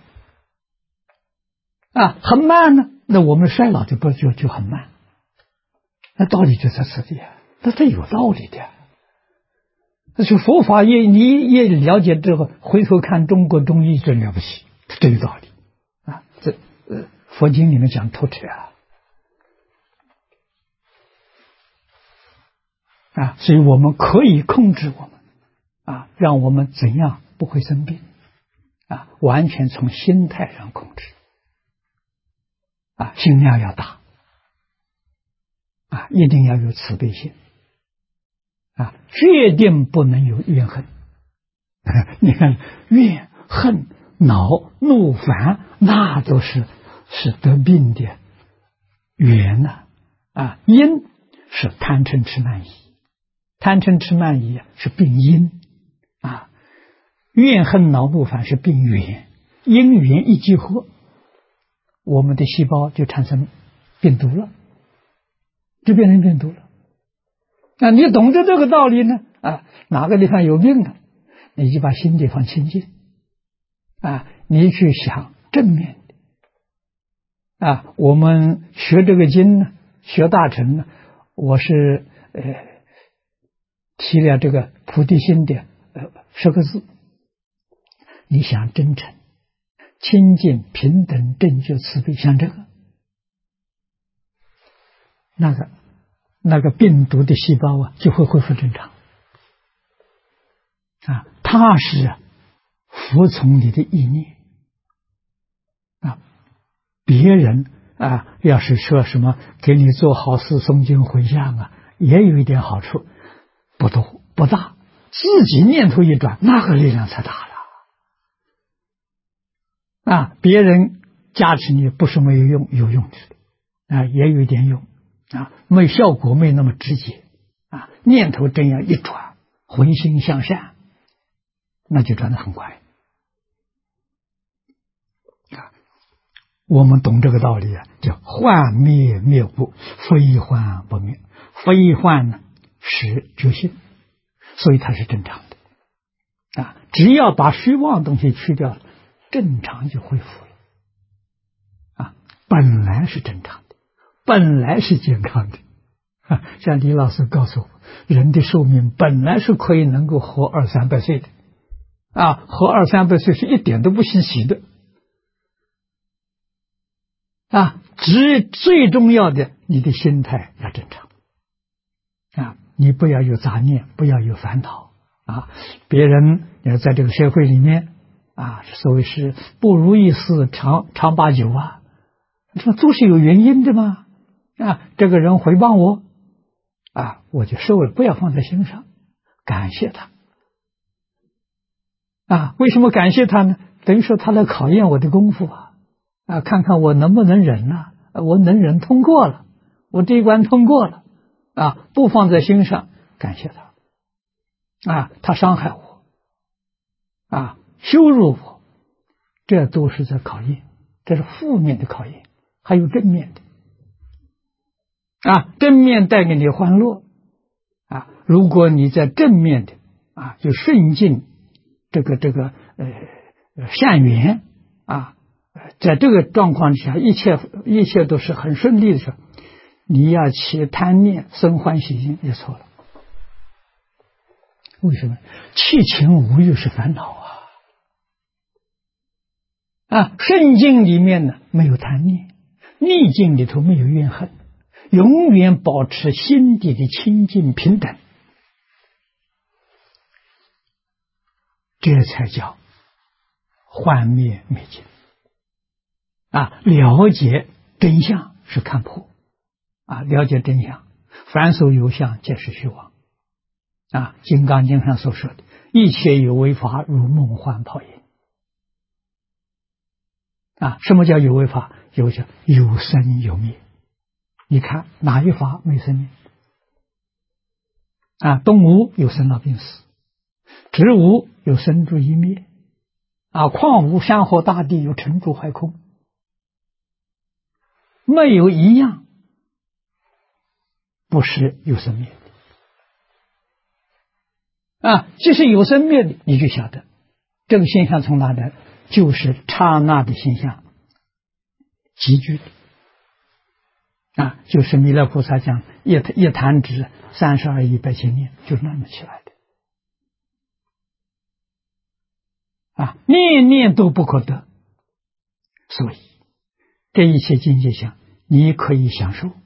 很慢呢，那我们衰老就很慢。那道理就在这里那这有道理的。那就佛法你也了解这个，回头看中国中医真了不起，这有道理这佛经里面讲透彻所以我们可以控制我们让我们怎样不会生病完全从心态上控制心量要大一定要有慈悲心决定不能有怨恨。你看怨恨恼怒烦，那都是得病的缘因是贪嗔痴慢疑，贪嗔痴慢疑是病因怨恨恼怒烦是病缘，因缘一激活，我们的细胞就产生病毒了，就变成病毒了。你懂得这个道理呢哪个地方有病了，你就把心地方清净你去想正面的我们学这个经呢，学大乘呢，我是提了这个菩提心的10个字，你想真诚清净平等正觉慈悲，像这个那个病毒的细胞就会恢复正常它是服从你的意念别人要是说什么给你做好事诵经回向也有一点好处，不多不大，自己念头一转，那个力量才大了别人加持你不是没有用，有用的也有一点用没效果没那么直接念头这样一转，回心向善，那就转得很快我们懂这个道理叫幻灭灭无，非幻不灭。非幻呢是觉性，所以它是正常的只要把虚妄东西去掉了，正常就恢复了本来是正常的，本来是健康的像李老师告诉我，人的寿命本来是可以能够活200-300岁的活200-300岁是一点都不稀奇的最重要的，你的心态要正常你不要有杂念，不要有烦恼别人要在这个社会里面所谓是不如意事常八九这都是有原因的嘛这个人回谤我我就受了，不要放在心上，感谢他为什么感谢他呢？等于说他来考验我的功夫看看我能不能忍我能忍通过了，我这一关通过了不放在心上，感谢他他伤害我羞辱我，这都是在考验，这是负面的考验，还有正面的正面带给你欢乐如果你在正面的就顺境这个善缘在这个状况下一切都是很顺利的时候，你要起贪念生欢喜心也错了。为什么？七情五欲是烦恼顺境里面呢没有贪念，逆境里头没有怨恨，永远保持心底的清净平等，这才叫幻灭灭尽了解真相是看破了解真相，凡所有相皆是虚妄金刚经上所说的一切有为法如梦幻泡影什么叫有为法？有生有灭，你看哪一法没生灭动物有生老病死， 植物有生住异灭，矿物山河大地有成住坏空，没有一样不是有生灭的。即使有生灭的，你就晓得这个现象从哪来，就是刹那的现象，集聚的。就是弥勒菩萨讲一弹指32亿100千年，就是那么起来的。念念都不可得，所以这一切境界相你可以享受，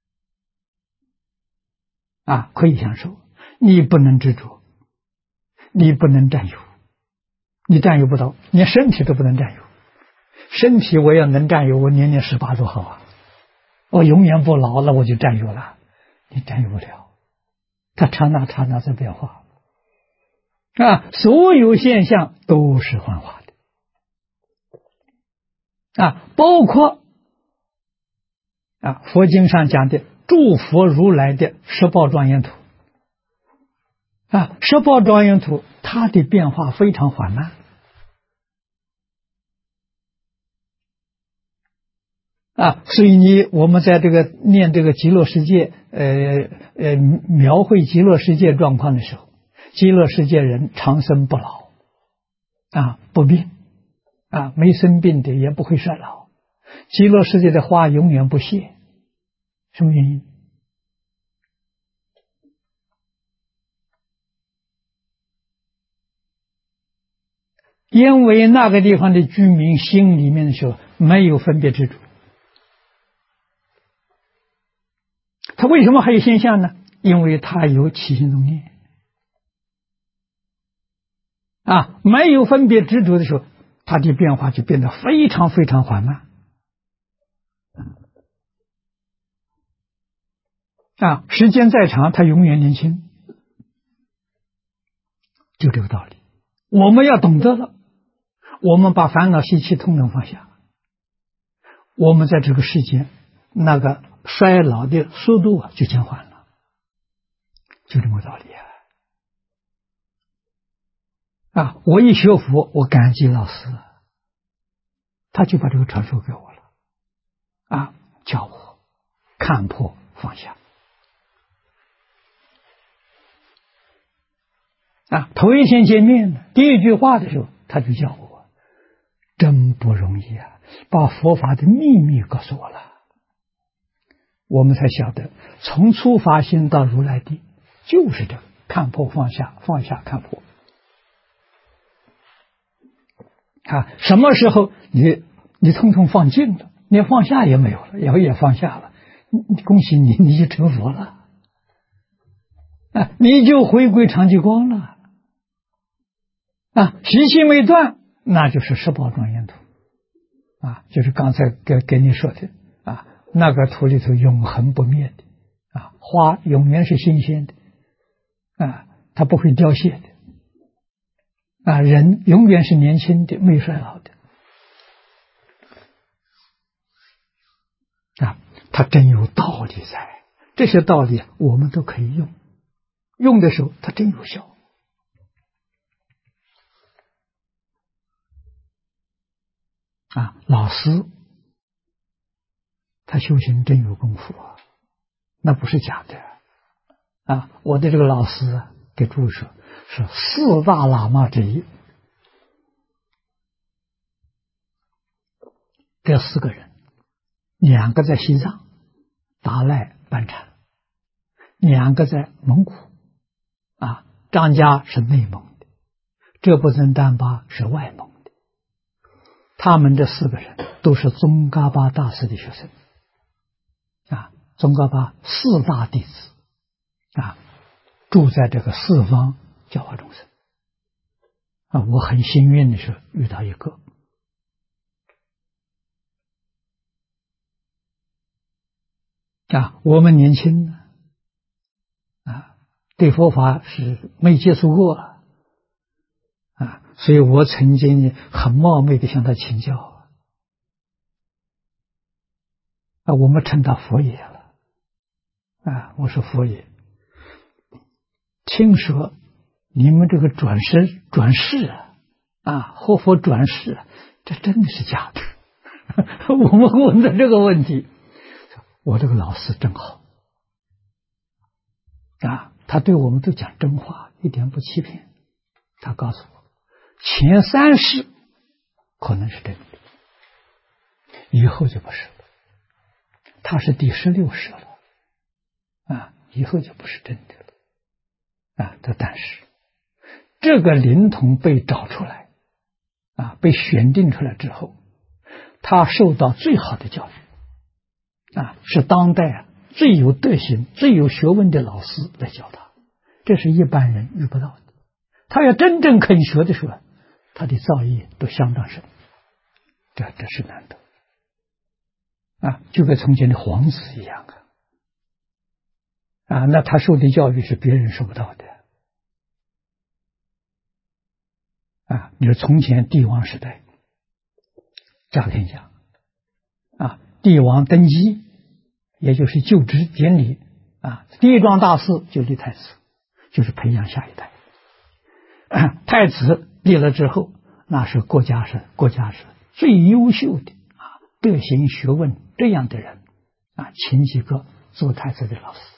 可以享受，你不能执着，你不能占有，你占有不到，连身体都不能占有。身体我要能占有，我年年18多好啊！我永远不老了，我就占有了，你占有不了。它刹那刹那在变化，所有现象都是幻化的，包括佛经上讲的诸佛如来的十报庄严图，十报庄严图它的变化非常缓慢。所以我们在这个念这个极乐世界，描绘极乐世界状况的时候，极乐世界人长生不老，不病，没生病的，也不会衰老。极乐世界的花永远不谢，什么原因？因为那个地方的居民心里面的时候没有分别执着。他为什么还有现象呢？因为他有起心动念，没有分别执着的时候，他的变化就变得非常非常缓慢。时间再长，他永远年轻，就这个道理。我们要懂得了，我们把烦恼习气统统放下，我们在这个世间那个衰老的速度就减缓了，就这么道理我一学佛，我感激老师，他就把这个传授给我了，教我看破放下。头一天见面第一句话的时候，他就叫我，真不容易把佛法的秘密告诉我了。我们才晓得，从初发心到如来地，就是这个看破放下，放下看破。什么时候你通通放尽了，连放下也没有了，也放下了，恭喜你，你就成佛了，你就回归常寂光了。习气没断，那就是十报庄严图，就是刚才给你说的那个图里头永恒不灭的花永远是新鲜的它不会凋谢的人永远是年轻的，没衰老的它真有道理在，这些道理我们都可以用，用的时候它真有效老师他修行真有功夫那不是假的我的这个老师给注释是4大喇嘛之一，这4个人，2个在西藏达赖班禅，2个在蒙古张家是内蒙的，这不增丹巴是外蒙的，他们这4个人都是宗喀巴大师的学生宗喀巴4大弟子住在这个四方教化众生我很幸运的是遇到一个我们年轻呢对佛法是没接触过所以我曾经很冒昧的向他请教我们称他佛爷了我说佛爷，听说你们这个转世活佛转世这真的是假的？我们问的这个问题，我这个老师真好他对我们都讲真话，一点不欺骗。他告诉我，前3世可能是真的，以后就不是了。他是第16世了以后就不是真的了但是这个灵童被找出来被选定出来之后，他受到最好的教育是当代最有德行、最有学问的老师来教他，这是一般人遇不到的。他要真正肯学的时候，他的造诣都相当深，这是难得就跟从前的皇子一样那他受的教育是别人受不到的你说从前帝王时代家天下帝王登基，也就是就职典礼第一桩大事就立太子，就是培养下一代太子立了之后，那是国家是最优秀的德行学问这样的人请几个做太子的老师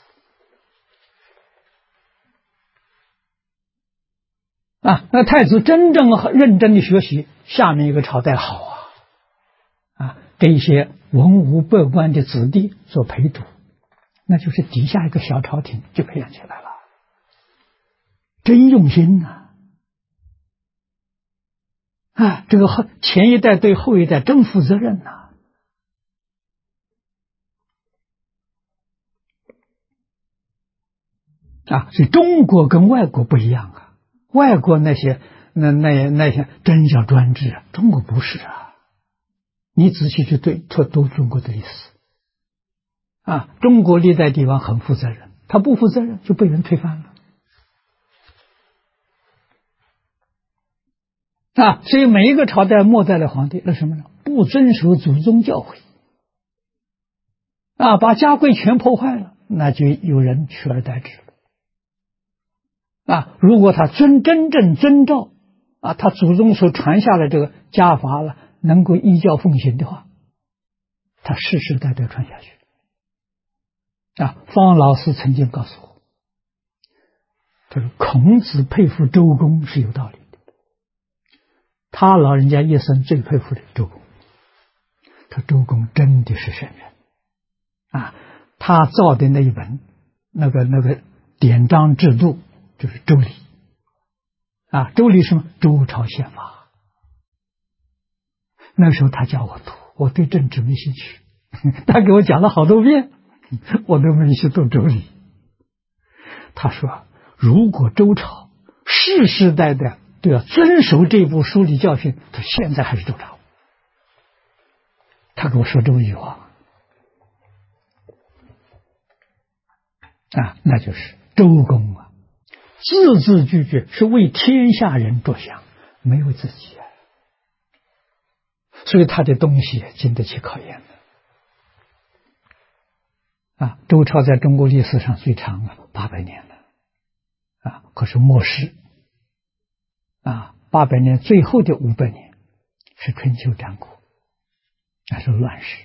那太子真正认真的学习，下面一个朝代好给一些文武百官的子弟做陪读，那就是底下一个小朝廷就培养起来了，真用心这个前一代对后一代真负责任所以中国跟外国不一样外国那些真叫专制中国不是你仔细去读中国的历史中国历代帝王很负责任，他不负责任就被人推翻了所以每一个朝代末代的皇帝那什么呢？不遵守祖宗教诲把家规全破坏了，那就有人取而代之了如果他真正遵照他祖宗所传下来这个家法了，能够依教奉行的话，他世世代代传下去方老师曾经告诉我，他说孔子佩服周公是有道理的，他老人家一生最佩服的周公，他周公真的是圣人他造的那一本那个典章制度就是周礼周礼什么？周朝宪法。那时候他叫我读，我对政治没兴趣他给我讲了好多遍，我都没去读周礼。他说如果周朝世世代代都要遵守这部书里教训，他现在还是周朝。他跟我说这么一句话那就是周公字字句句是为天下人着想，没为自己所以他的东西经得起考验周朝在中国历史上最长800年了可是末世800年最后的500年是春秋战国，那是乱世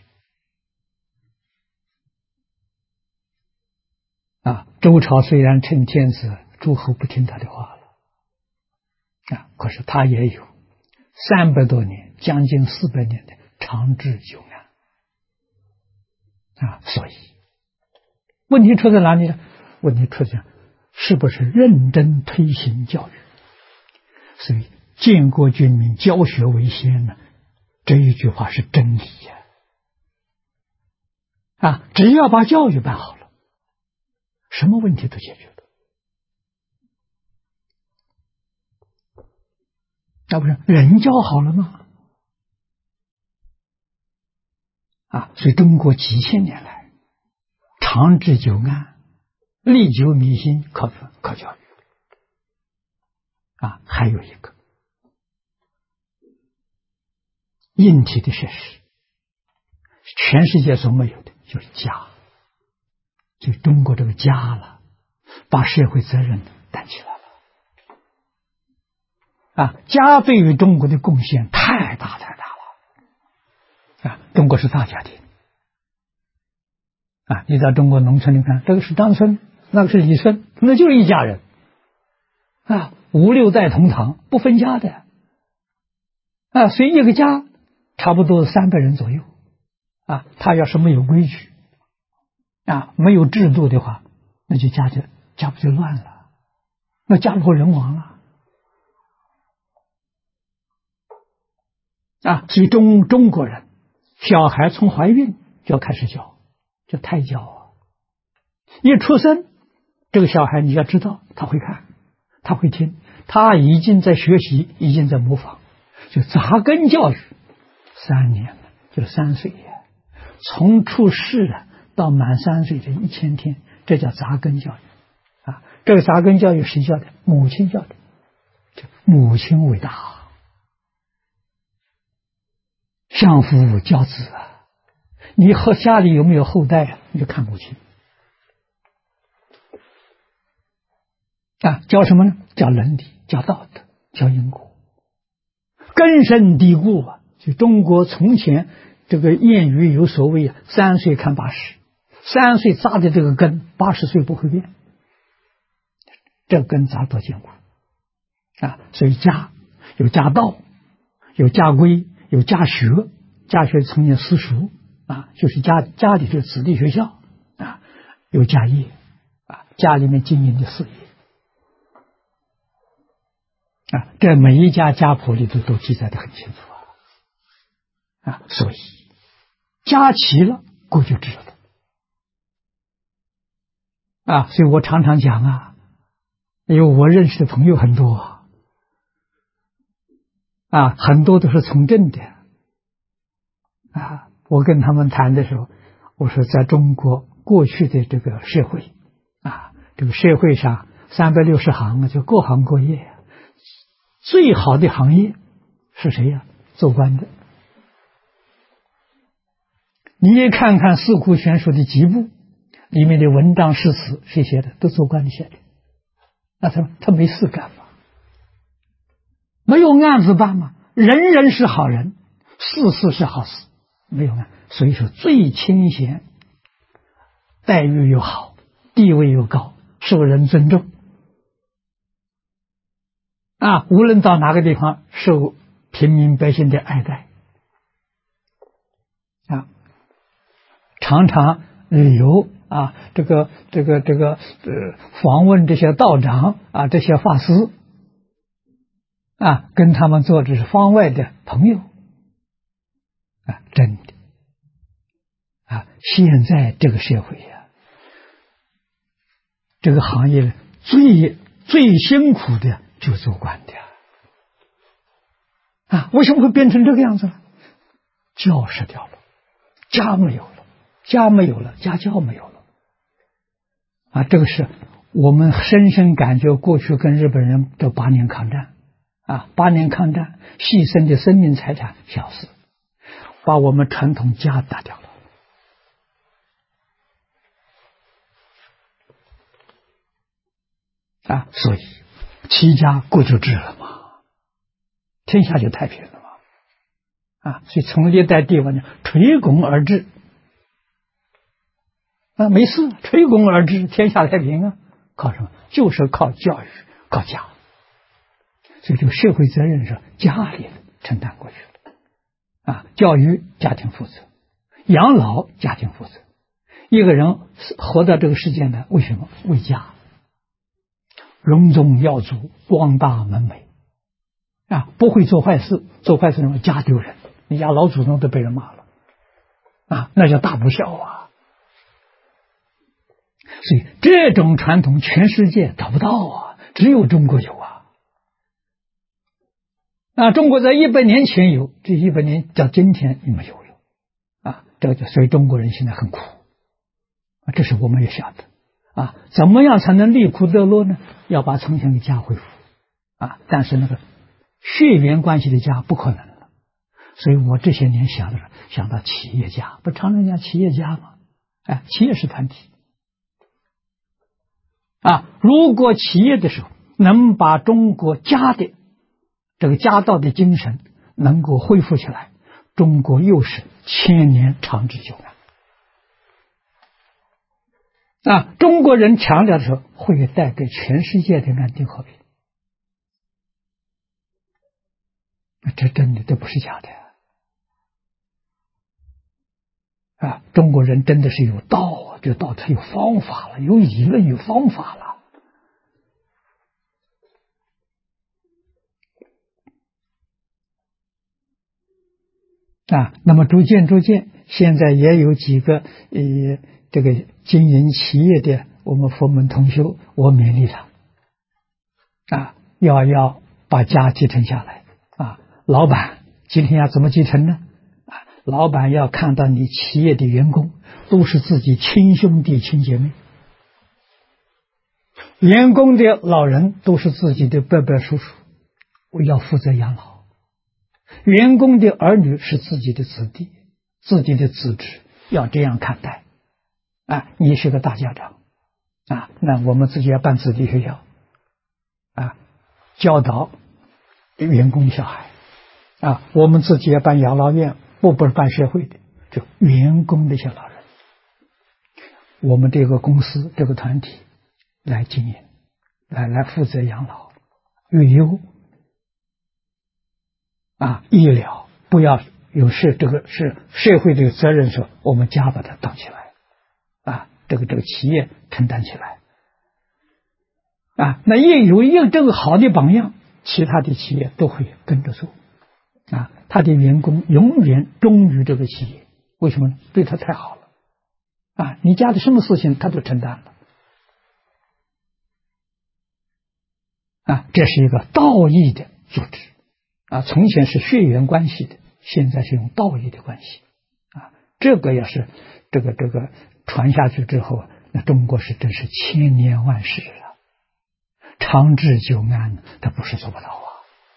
周朝虽然称天子，诸侯不听他的话了可是他也有300多年，将近400年的长治久安所以问题出在哪里呢？问题出在是不是认真推行教育。所以建国军民，教学为先呢，这一句话是真理只要把教育办好了，什么问题都解决了不是人教好了吗？所以中国几千年来长治久安，历久弥新，靠教育还有一个硬体的设施，全世界所没有的就是家，就中国这个家了，把社会责任担起来了家对于中国的贡献太大太大了。中国是大家庭。你到中国农村，你看这个是张村，那个是李村，那就是一家人。5、6代同堂，不分家的。所以一个家差不多300人左右。他要是没有规矩，没有制度的话，那就家不就乱了，那家破人亡了。所以中国人小孩从怀孕就要开始教，叫胎教一出生，这个小孩你要知道，他会看，他会听，他已经在学习，已经在模仿，就扎根教育3年了，就3岁从出世到满3岁这1000天，这叫扎根教育。这个扎根教育谁教的？母亲教的，母亲伟大。相夫教子你和家里有没有后代你就看母亲。教什么呢？教伦理，教道德，教因果，根深蒂固就中国从前这个谚语有所谓3岁看80，3岁扎的这个根，80岁不会变，这根扎多坚固所以家有家道，有家规，有家学，家学曾经私塾就是家里的子弟学校有家业家里面经营的事业这每一家家谱里头都记载得很清楚所以家齐了，国就治了所以我常常讲因为我认识的朋友很多很多都是从政的我跟他们谈的时候，我说在中国过去的这个社会这个社会上360行就各行各业最好的行业是谁做官的。你也看看四库全书的集部里面的文章诗词，谁写的？都做官的写的。那他没事干嘛？没有案子办嘛？人人是好人，事是好事，没有案。所以说最清闲，待遇又好，地位又高，受人尊重无论到哪个地方受平民百姓的爱戴常常旅游这个访问这些道长这些法师跟他们做这是方外的朋友真的现在这个社会这个行业最辛苦的就是做官的为什么会变成这个样子呢？教失掉了，家没有了，家没有了，家教没有了这个是我们深深感觉过去跟日本人的8年抗战8年抗战牺牲的生命财产消失，把我们传统家打掉了所以齐家国就治了嘛，天下就太平了嘛所以从历代帝王呢垂拱而治没事，垂拱而治，天下太平靠什么？就是靠教育，靠家。所以这个社会责任是家里承担过去的教育家庭负责，养老家庭负责。一个人活到这个世界呢，为什么？为家。隆中耀祖，光大门楣不会做坏事，做坏事什么？家丢人，你家老祖宗都被人骂了那叫大不孝所以这种传统全世界找不到只有中国有中国在100年前有，这100年到今天没有了这个所以中国人现在很苦这是我们也晓得怎么样才能离苦得乐呢？要把从前的家恢复但是那个血缘关系的家不可能了，所以我这些年想到企业家，不常常讲企业家吗？企业是团体如果企业的时候能把中国家的这个家道的精神能够恢复起来，中国又是千年长治久安。中国人强调的时候，会带给全世界的安定和平。这真的，这不是假的中国人真的是有道这道他有方法了，有理论，有方法了。那么逐渐，现在也有几个这个经营企业的我们佛门同修，我勉励他要把家继承下来老板今天要怎么继承呢？老板要看到你企业的员工都是自己亲兄弟亲姐妹，员工的老人都是自己的伯伯叔叔，要负责养老。员工的儿女是自己的子弟，自己的子侄，要这样看待你是个大家长那我们自己要办子弟学校教导员工小孩我们自己要办养老院，不是办社会的，就员工的一些老人，我们这个公司这个团体来经营，来负责养老、育幼医疗，不要有事，这个是社会这个责任时候，我们家把它当起来这个企业承担起来那有这个好的榜样，其他的企业都会跟着做他的员工永远忠于这个企业，为什么呢？对他太好了你家的什么事情他都承担了这是一个道义的组织从前是血缘关系的，现在是用道义的关系这个要是这个传下去之后那中国是真是千年万世了，长治久安，它不是做不到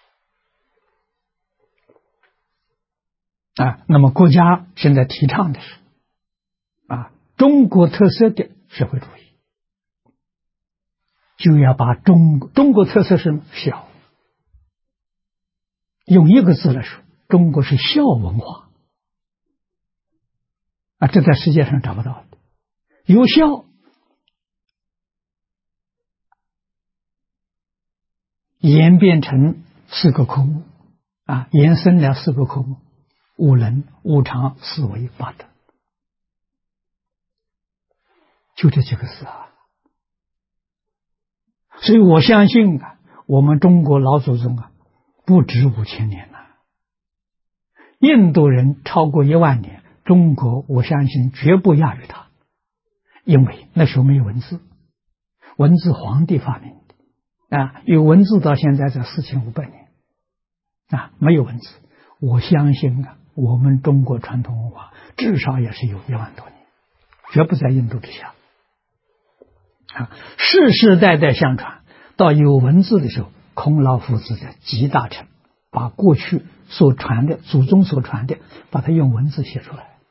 那么国家现在提倡的是中国特色的社会主义，就要把中国特色是孝，用一个字来说，中国是孝文化这在世界上找不到的。有孝演变成4个科目延伸了4个科目：五伦、五常、四维、八德，就这几个字所以我相信我们中国老祖宗不止5000年印度人超过1万年，中国我相信绝不亚于他，因为那时候没有文字，文字皇帝发明的有文字到现在在4500年没有文字，我相信我们中国传统文化至少也是有1万多年，绝不在印度之下世世代代相传，到有文字的时候，孔老夫子的集大成，把过去所传的祖宗所传的，把它用文字写出来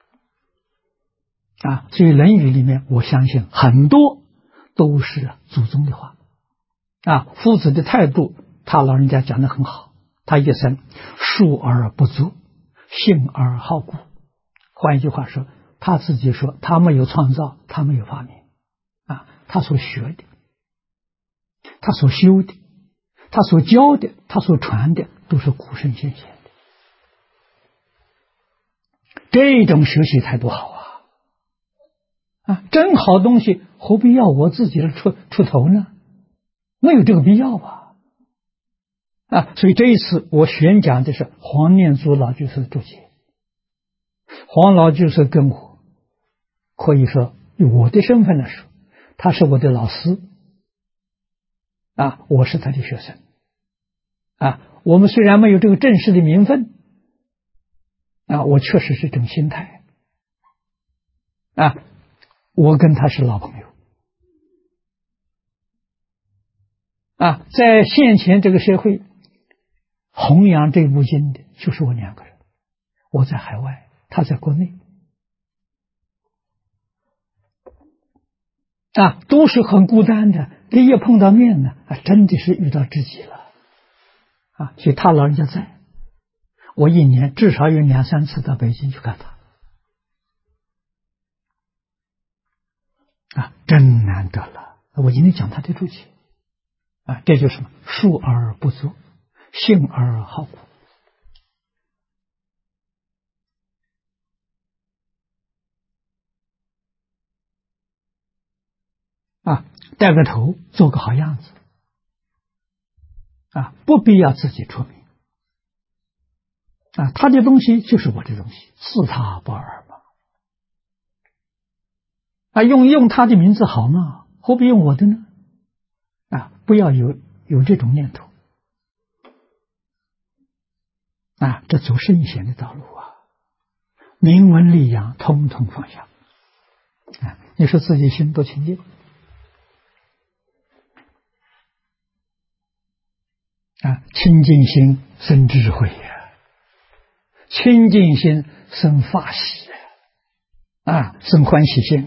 所以《论语》里面我相信很多都是祖宗的话夫子的态度，他老人家讲得很好，他一生述而不作，信而好古。换一句话说，他自己说他没有创造，他没有发明他所学的，他所修的，他所教的，他所传的，都是古圣先贤的。这种学习态度好真好东西何必要我自己出头呢？没有这个必要所以这一次我选讲的是黄念祖老居士的注解。黄老居士跟我可以说以我的身份来说，他是我的老师我是他的学生我们虽然没有这个正式的名分我确实是这种心态我跟他是老朋友在现前这个社会弘扬这部经的就是我2个人，我在海外，他在国内都是很孤单的，一碰到面呢真的是遇到知己了所以他老人家在，我一年至少有2、3次到北京去看他，真难得了。我今天讲他的注解，这就是什么？述而不作，信而好古。带个头，做个好样子，不必要自己出名，他的东西就是我的东西，自他不二嘛，用他的名字好吗？何必用我的呢？不要有这种念头，这走圣贤的道路名闻利养通通放下，你说自己心多清净清净心生智慧清净心生法喜生欢喜心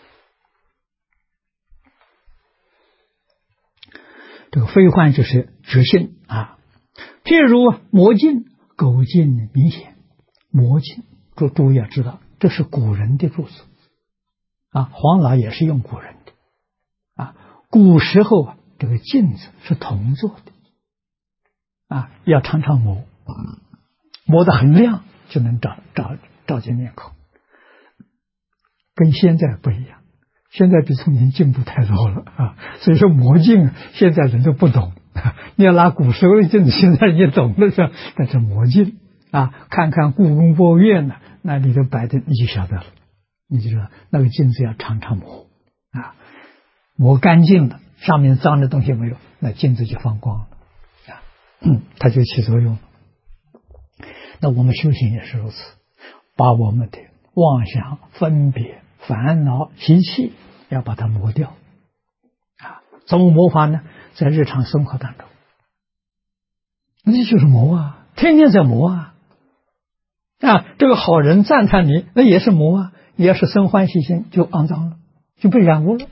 这个非幻就是觉性譬如魔镜、狗镜明显，魔镜诸位要知道，这是古人的著作黄老也是用古人的古时候这个镜子是铜做的要常常磨得很亮，就能照见面孔，跟现在不一样。现在比从前进步太多了所以说魔镜现在人都不懂你要拿古时候的镜子，现在也懂了是吧？但是魔镜看看故宫博物院那里头摆的，你就晓得了，你就知道那个镜子要常常磨干净了，上面脏的东西没有，那镜子就放光了它就起作用了。那我们修行也是如此，把我们的妄想、分别、烦恼、习气要把它磨掉怎么磨法呢？在日常生活当中，那就是磨天天在磨这个好人赞叹你，那也是磨你要是生欢喜心，就肮脏了，就被染污了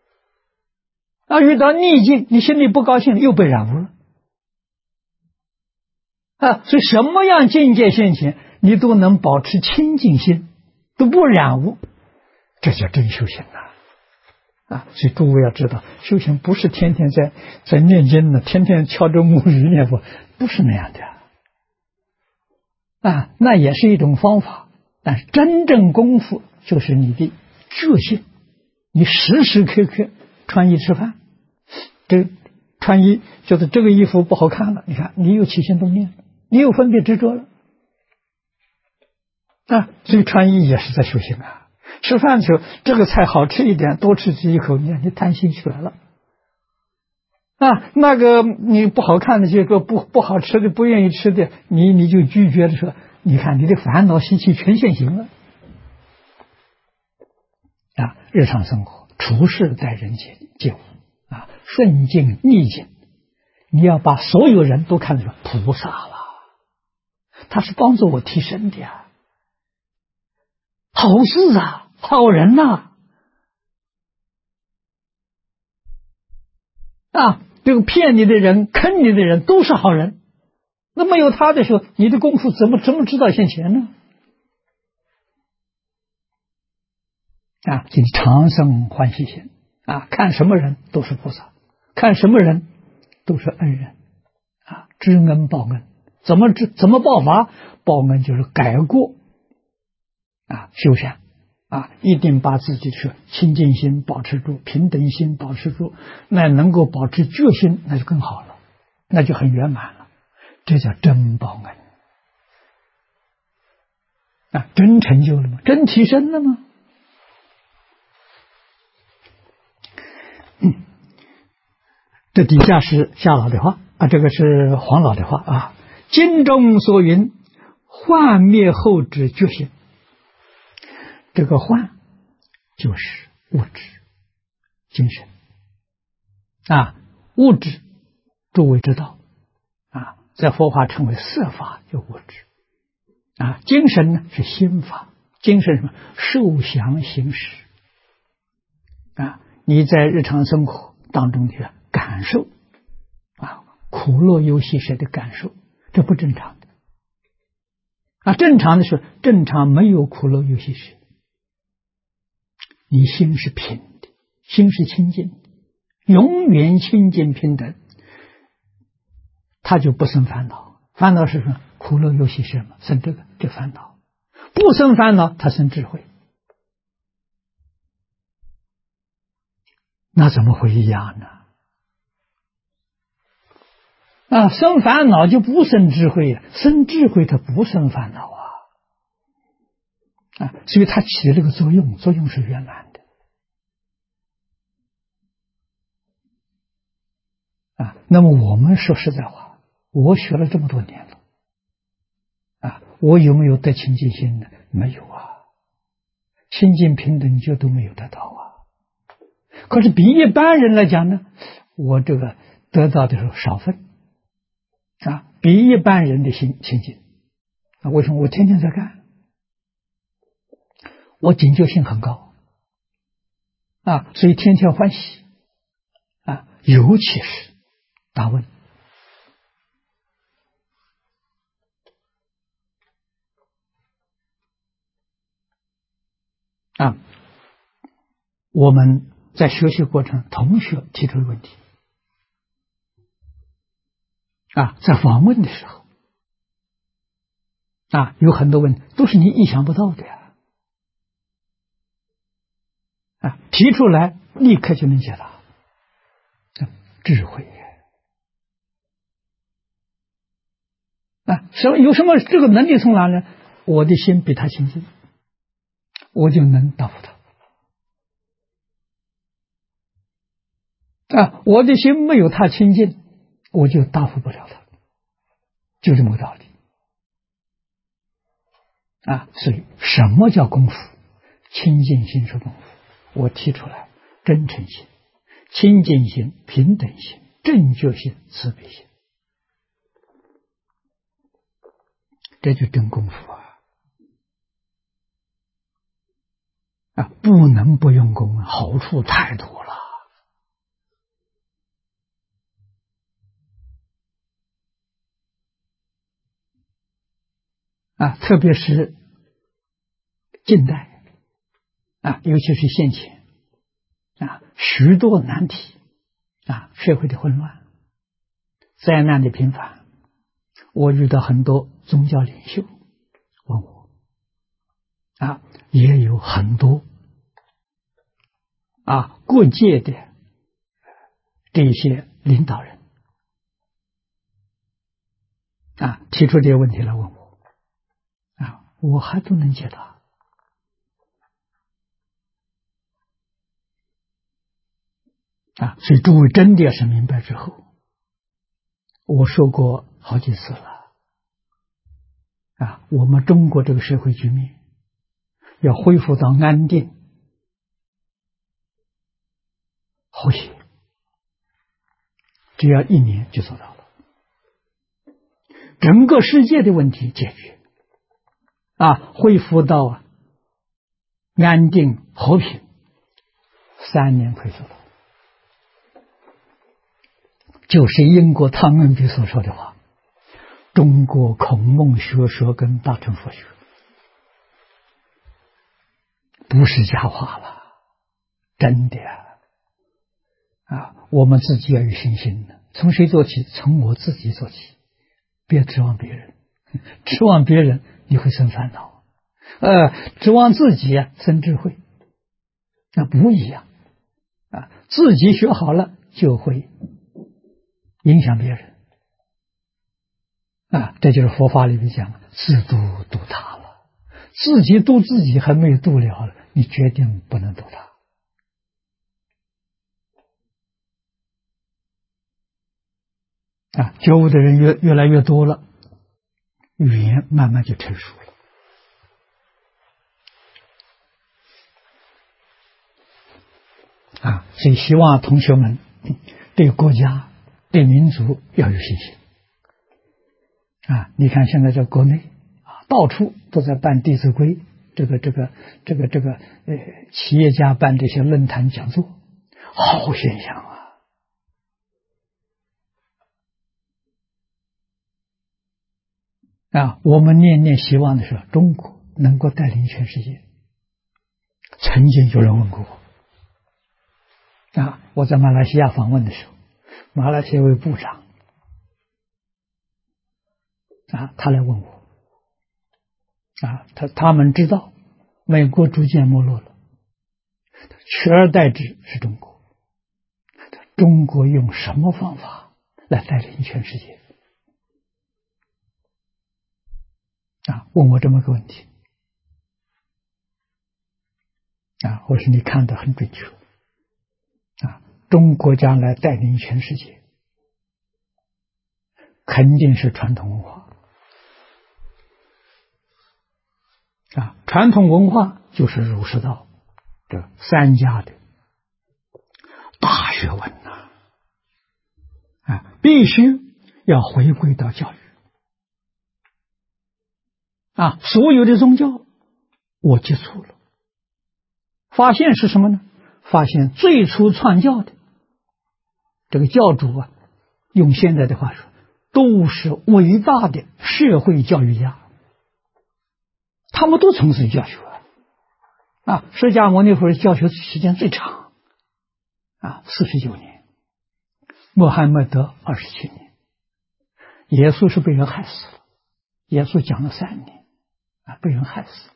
遇到逆境，你心里不高兴，又被染污了所以什么样境界现前，你都能保持清净心，都不染污，这叫真修行所以诸位要知道，修行不是天天在念经呢，天天敲着木鱼念佛，不是那样的那也是一种方法，但是真正功夫就是你的觉性，你时时刻刻穿衣吃饭，这穿衣觉得这个衣服不好看了，你看你又起心动念，你又分别执着了所以穿衣也是在修行吃饭的时候，这个菜好吃一点，多吃几口，你贪心起来了那个你不好看的这个不好吃的，不愿意吃的，你就拒绝的时候，你看你的烦恼习气全现行了日常生活处事在人间就顺境逆境，你要把所有人都看作菩萨了，他是帮助我提升的好事好人这个骗你的人、坑你的人都是好人，那没有他的时候，你的功夫怎么知道现前呢？就常生欢喜心看什么人都是菩萨，看什么人都是恩人知恩报恩，怎么报法？报恩就是改过修善一定把自己的清净心保持住，平等心保持住，那能够保持觉心，那就更好了，那就很圆满了，这叫真报恩真成就了吗？真提升了吗？这底下是夏老的话这个是黄老的话经中所云，幻灭后之觉性。这个幻就是物质精神物质诸位知道在佛法称为色法，就物质精神呢是心法，精神什么？受想行识你在日常生活当中的感受苦乐忧喜舍的感受，这不正常的。正常的是正常没有苦乐忧喜舍，你心是平的，心是清净的，永远清净平等，他就不生烦恼。烦恼是什么？苦乐忧喜舍嘛，生这烦恼。不生烦恼，他生智慧。那怎么会一样呢？生烦恼就不生智慧呀，生智慧它不生烦恼所以它起这个作用，作用是圆满的那么我们说实在话，我学了这么多年了我有没有得清净心呢？没有清净平等就都没有得到可是比一般人来讲呢，我这个得到的是少分比一般人的心清净为什么？我天天在干，我警觉性很高所以天天欢喜尤其是大问我们在学习过程，同学提出的问题在访问的时候有很多问题都是你意想不到的提出来立刻就能解答，智慧有什么这个能力从哪呢？我的心比他清净，我就能答复他我的心没有他清净，我就答复不了他，就这么个道理所以什么叫功夫？清净心是功夫。我提出来，真诚心、清净心、平等心、正觉心、慈悲心，这就真功夫不能不用功好处太多了特别是近代尤其是现前许多难题社会的混乱，灾难的频繁，我遇到很多宗教领袖问我也有很多各界的这些领导人提出这些问题来问我我还都能解答所以诸位真的是明白之后，我说过好几次了我们中国这个社会局面要恢复到安定和谐，只要1年就做到了，整个世界的问题解决恢复到安定和平3年可以做到，就是英国汤恩比所说的话，中国孔孟学说跟大乘佛学不是假话了，真的我们自己要有信心的。从谁做起？从我自己做起，别指望别人，指望别人你会生烦恼指望自己生智慧不一样自己学好了就会影响别人这就是佛法里面讲自度度他了，自己度自己还没有度了，你决定不能度他觉悟的人越来越多了，语言慢慢就成熟了所以希望同学们对国家对民族要有信心你看现在在国内到处都在办弟子规，这个企业家办这些论坛讲座，好现象我们念念希望的是中国能够带领全世界。曾经有人问过我，我在马来西亚访问的时候，马来西亚一位部长他来问我他们知道美国逐渐没落了，取而代之是中国。中国用什么方法来带领全世界？问我这么个问题我说你看得很准确中国将来带领全世界，肯定是传统文化传统文化就是儒释道这三家的大学问必须要回归到教育所有的宗教我接触了，发现是什么呢？发现最初创教的这个教主用现在的话说，都是伟大的社会教育家，他们都从事教学释迦牟尼佛教学时间最长49年，穆罕默德27年，耶稣是被人害死了，耶稣讲了3年被人害死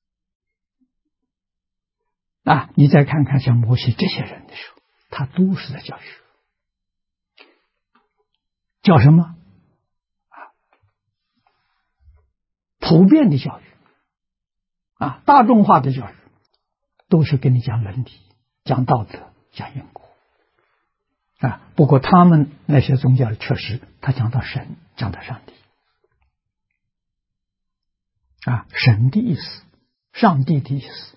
你再看看像摩西这些人的时候，他都是在教学，叫什么普遍的教育大众化的教育，都是跟你讲伦理、讲道德、讲因果不过他们那些宗教确实他讲到神，讲到上帝神的意思，上帝的意思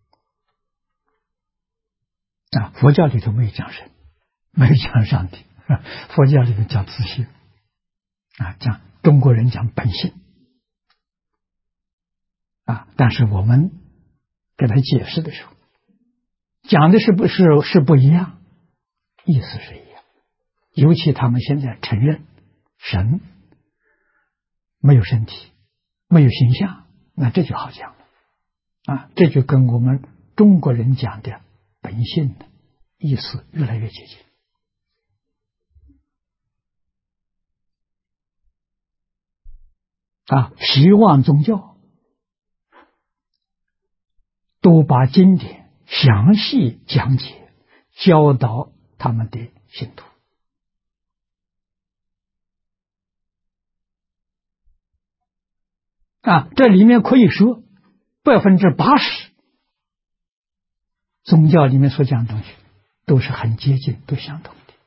佛教里头没有讲神，没有讲上帝佛教里头讲自性讲中国人讲本性但是我们给他解释的时候，讲的是不一样，意思是一样。尤其他们现在承认神没有身体，没有形象，那这就好讲了这就跟我们中国人讲的本性的意思越来越接近希望宗教都把经典详细讲解，教导他们的信徒这里面可以说80%宗教里面所讲的东西都是很接近，都相同的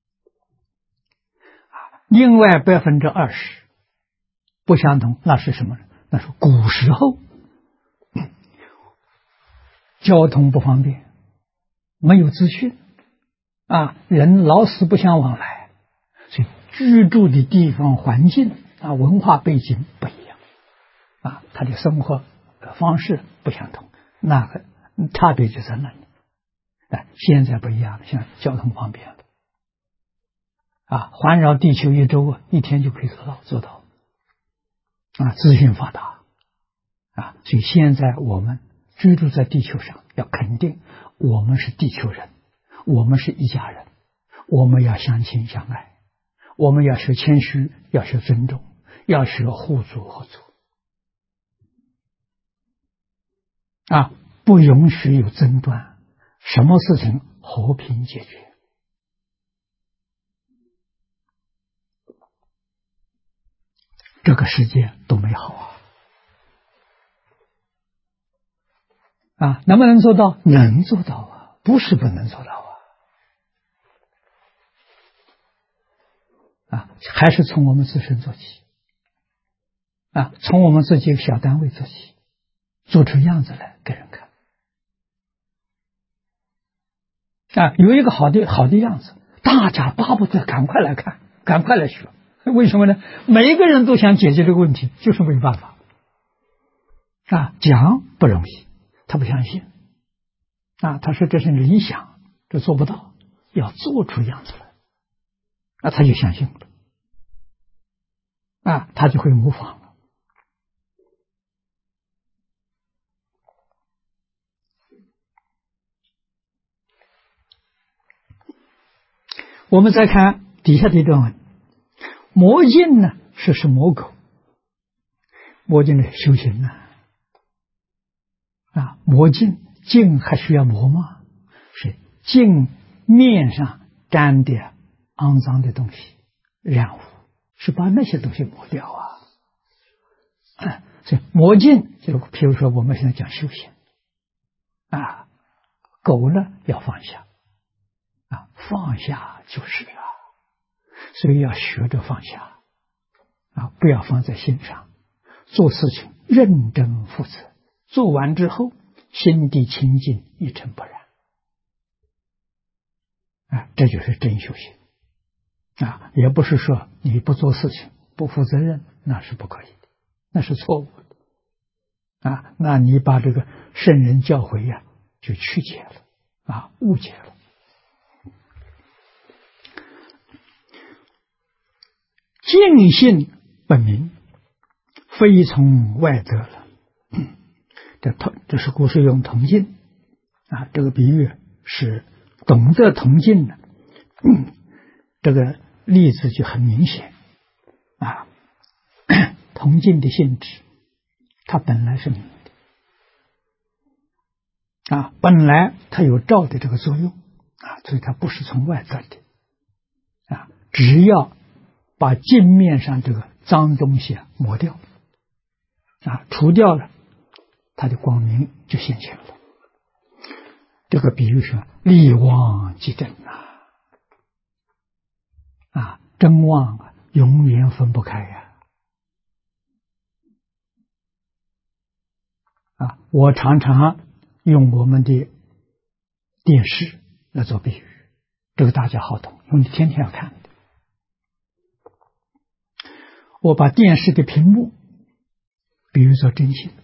另外20%不相同，那是什么呢？那是古时候交通不方便，没有资讯人老死不相往来，所以居住的地方环境文化背景不一样他的生活方式不相同，那个差别就在那里现在不一样了，现在交通方便了环绕地球一周1天就可以做到资讯发达所以现在我们居住在地球上，要肯定我们是地球人，我们是一家人，我们要相亲相爱，我们要学谦虚，要学尊重，要学互助合作不允许有争端，什么事情和平解决这个世界多美好能不能做到？能做到不是不能做到还是从我们自身做起从我们自己小单位做起，做出样子来给人看有一个好的样子，大家巴不得赶快来看，赶快来学。为什么呢？每一个人都想解决这个问题，就是没办法讲不容易，他不相信他说这是理想，这做不到，要做出样子来他就相信了他就会模仿了我们再看底下的一段文，魔镜呢是魔狗，魔镜的修行呢魔镜还需要磨吗？是镜面上沾的肮脏的东西染污，是把那些东西磨掉所以魔镜就譬如说我们现在讲修行狗呢要放下放下就是所以要学着放下不要放在心上，做事情认真负责，做完之后心地清净，一尘不染这就是真修行也不是说你不做事情不负责任，那是不可以的，那是错误的那你把这个圣人教诲就曲解了误解了。净性本明，非从外得了。这是古时用铜镜这个比喻是懂得铜镜的这个例子就很明显铜镜的性质它本来是明的本来它有照的这个作用所以它不是从外得的只要把镜面上这个脏东西磨掉除掉了，它的光明就现前了。这个比喻是立妄即真真妄永远分不开我常常用我们的电视来做比喻，这个大家好懂，因为你天天要看的。我把电视的屏幕比喻作真心，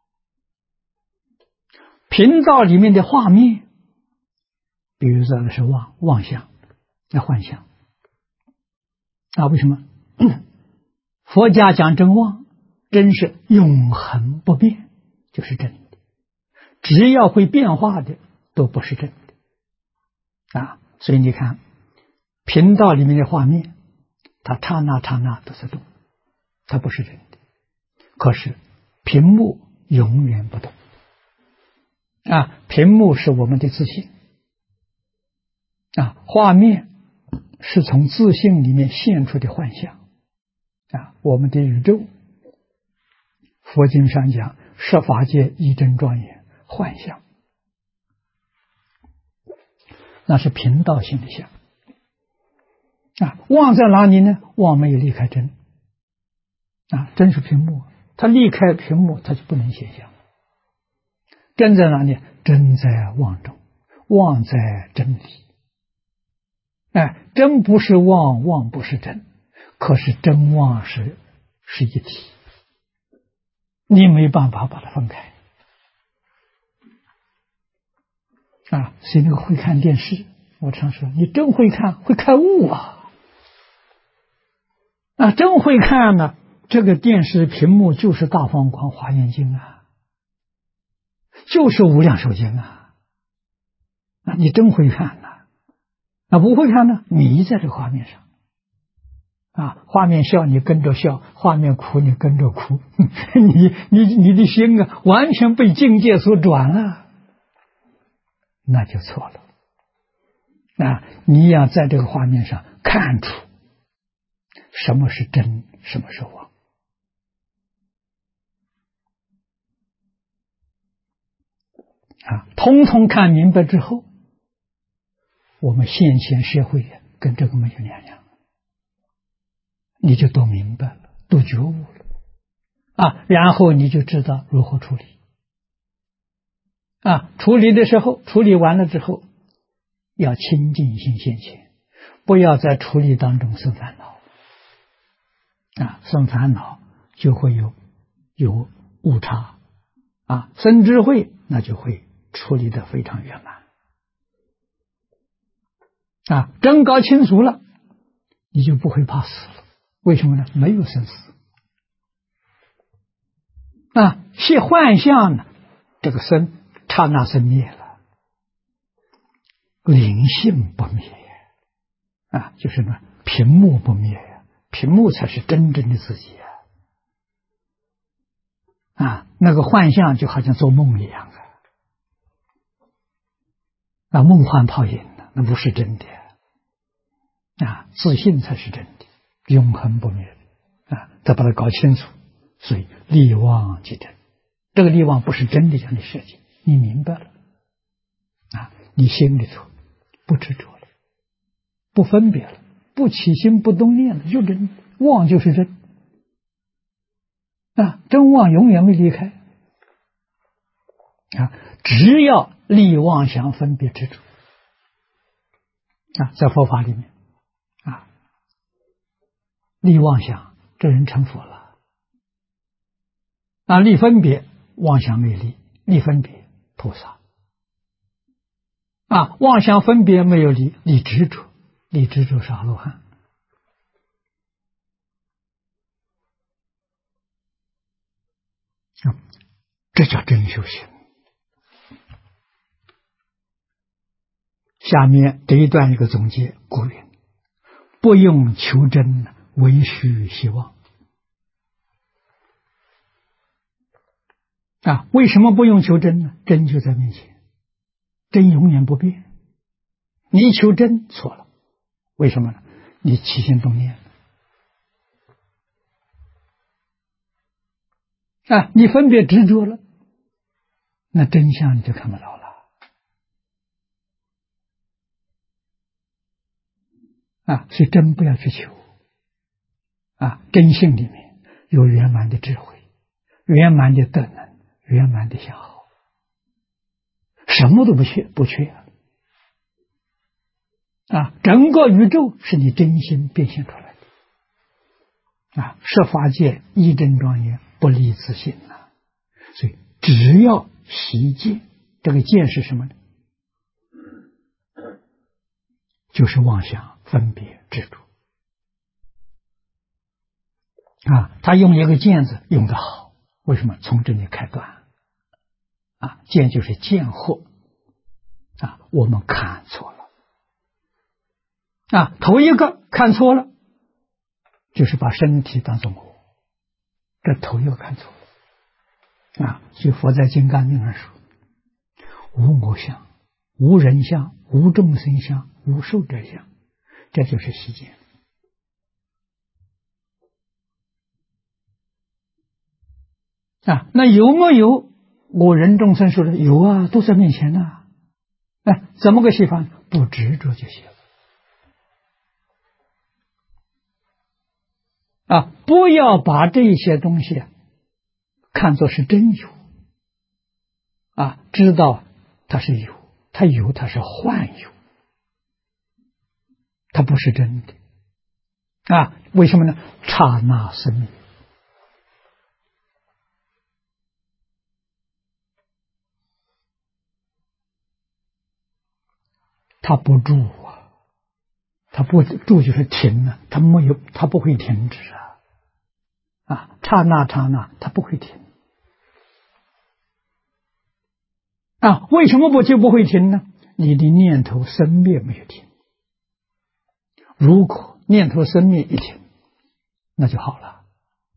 频道里面的画面比喻作的是妄想幻想为什么佛家讲真妄，真是永恒不变，就是真的，只要会变化的都不是真的所以你看频道里面的画面，它刹那刹那都在动，它不是真的，可是屏幕永远不动屏幕是我们的自信画面是从自信里面现出的幻象我们的宇宙，佛经上讲十法界一真庄严幻象，那是频道性的相妄在哪里呢？妄没有离开真真是屏幕，它离开屏幕它就不能现象。真在哪里？真在妄中，妄在真理真不是妄，妄不是真，可是真妄是一体，你没办法把它分开所以那个会看电视，我常说你真会看，会开悟真会看呢，这个电视屏幕就是大方广华严经就是无量寿经你真会看不会看呢，迷在这个画面上画面笑你跟着笑，画面哭你跟着哭你的心完全被境界所转了，那就错了你要在这个画面上看出什么是真，什么是妄通通看明白之后，我们现前社会跟这个没有两样，你就都明白了，都觉悟了然后你就知道如何处理处理的时候，处理完了之后要清净心现前，不要在处理当中生烦恼生烦恼就会有误差生智慧，那就会处理得非常圆满真搞清楚了，你就不会怕死了。为什么呢？没有生死现幻象呢，这个生刹那生灭了，灵性不灭就是什么屏幕不灭呀，屏幕才是真正的自己那个幻象就好像做梦一样梦幻泡影那不是真的自信才是真的，永恒不灭的再把它搞清楚，所以力妄即真。这个力妄不是真的叫你设计，你明白了你心里头不执着了，不分别了，不起心不动念了，就真妄就是真真妄永远没离开只要立妄想分别执着在佛法里面立妄想这人成佛了立分别妄想没立，立分别菩萨妄想分别没有立，立执着，立执着是阿罗汉这叫真修行。下面这一段一个总结，古云不用求真，唯须希望为什么不用求真呢？真就在面前，真永远不变，你一求真错了，为什么呢？你起心动念你分别执着了，那真相你就看不到了所以真不要去求真性里面有圆满的智慧，圆满的德能，圆满的相好，什么都不缺整个宇宙是你真心变现出来的设法界一真庄严，不离自性所以只要习见，这个见是什么呢？就是妄想分别执着他用一个见字用得好，为什么？从这里开端见就是见惑我们看错了头一个看错了，就是把身体当作我，这头一个看错了所以佛在《金刚经》上说无我相，无人相，无众生相，无寿者相，这就是习见那有没有我人众生说的？有都在面前怎么个习法？不执着就行不要把这些东西看作是真有知道它是有，它有它是幻有，它不是真的为什么呢？刹那生灭它不住它不住就是停它没有，它不会停止刹那它不会停为什么不会停呢？你的念头生灭没有停，如果念头生灭一停，那就好了，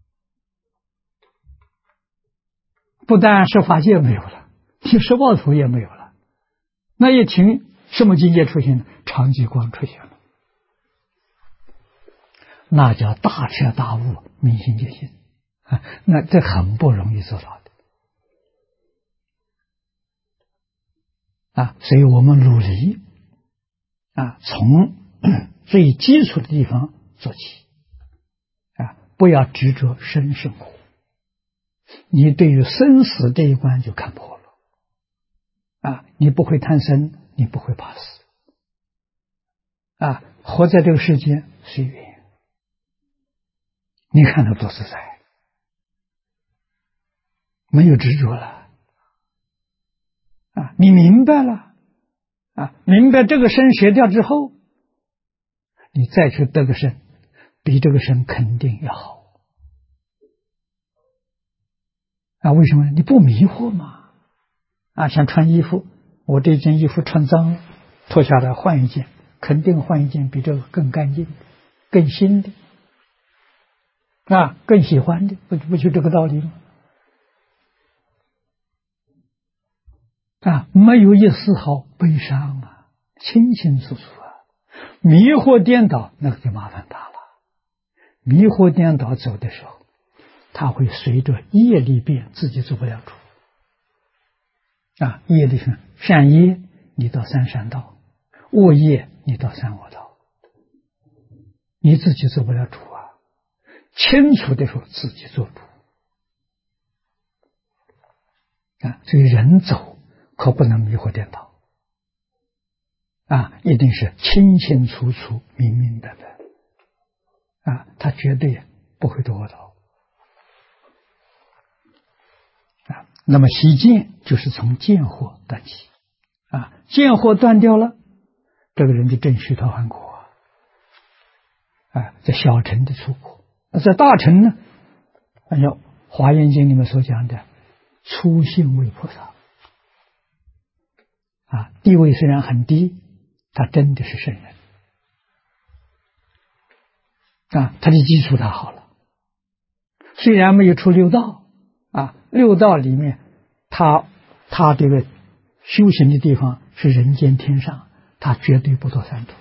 不但是法界没有了，你十报图也没有了，那一停，什么境界出现了？常寂光出现了，那叫大彻大悟，明心见性那这很不容易做到的所以我们努力从最基础的地方做起不要执着生生活，你对于生死这一关就看破了你不会贪生，你不会怕死活在这个世界随缘，你看它多自在，没有执着了你明白了明白这个身学掉之后，你再去得个身，比这个身肯定要好为什么呢？你不迷惑嘛像穿衣服，我这件衣服穿脏了，脱下来换一件， 肯定换一件比这个更干净的、更新的更喜欢的，不就这个道理吗？没有一丝毫悲伤清清楚楚迷惑颠倒，那个就麻烦大了。迷惑颠倒走的时候，他会随着业力变，自己做不了主。业力上，善业你到三善道，恶业你到三恶道，你自己做不了主清楚的时候自己做主所以人走可不能迷惑颠倒一定是清清楚楚、明明白白他绝对不会堕恶道那么习见就是从见惑断起见惑断掉了，这个人就证须陀洹果在小乘的出果。在大乘呢，按照华严经里面所讲的初信位菩萨地位虽然很低，他真的是圣人他的基础打好了。虽然没有出六道六道里面他这个修行的地方是人间天上，他绝对不堕三途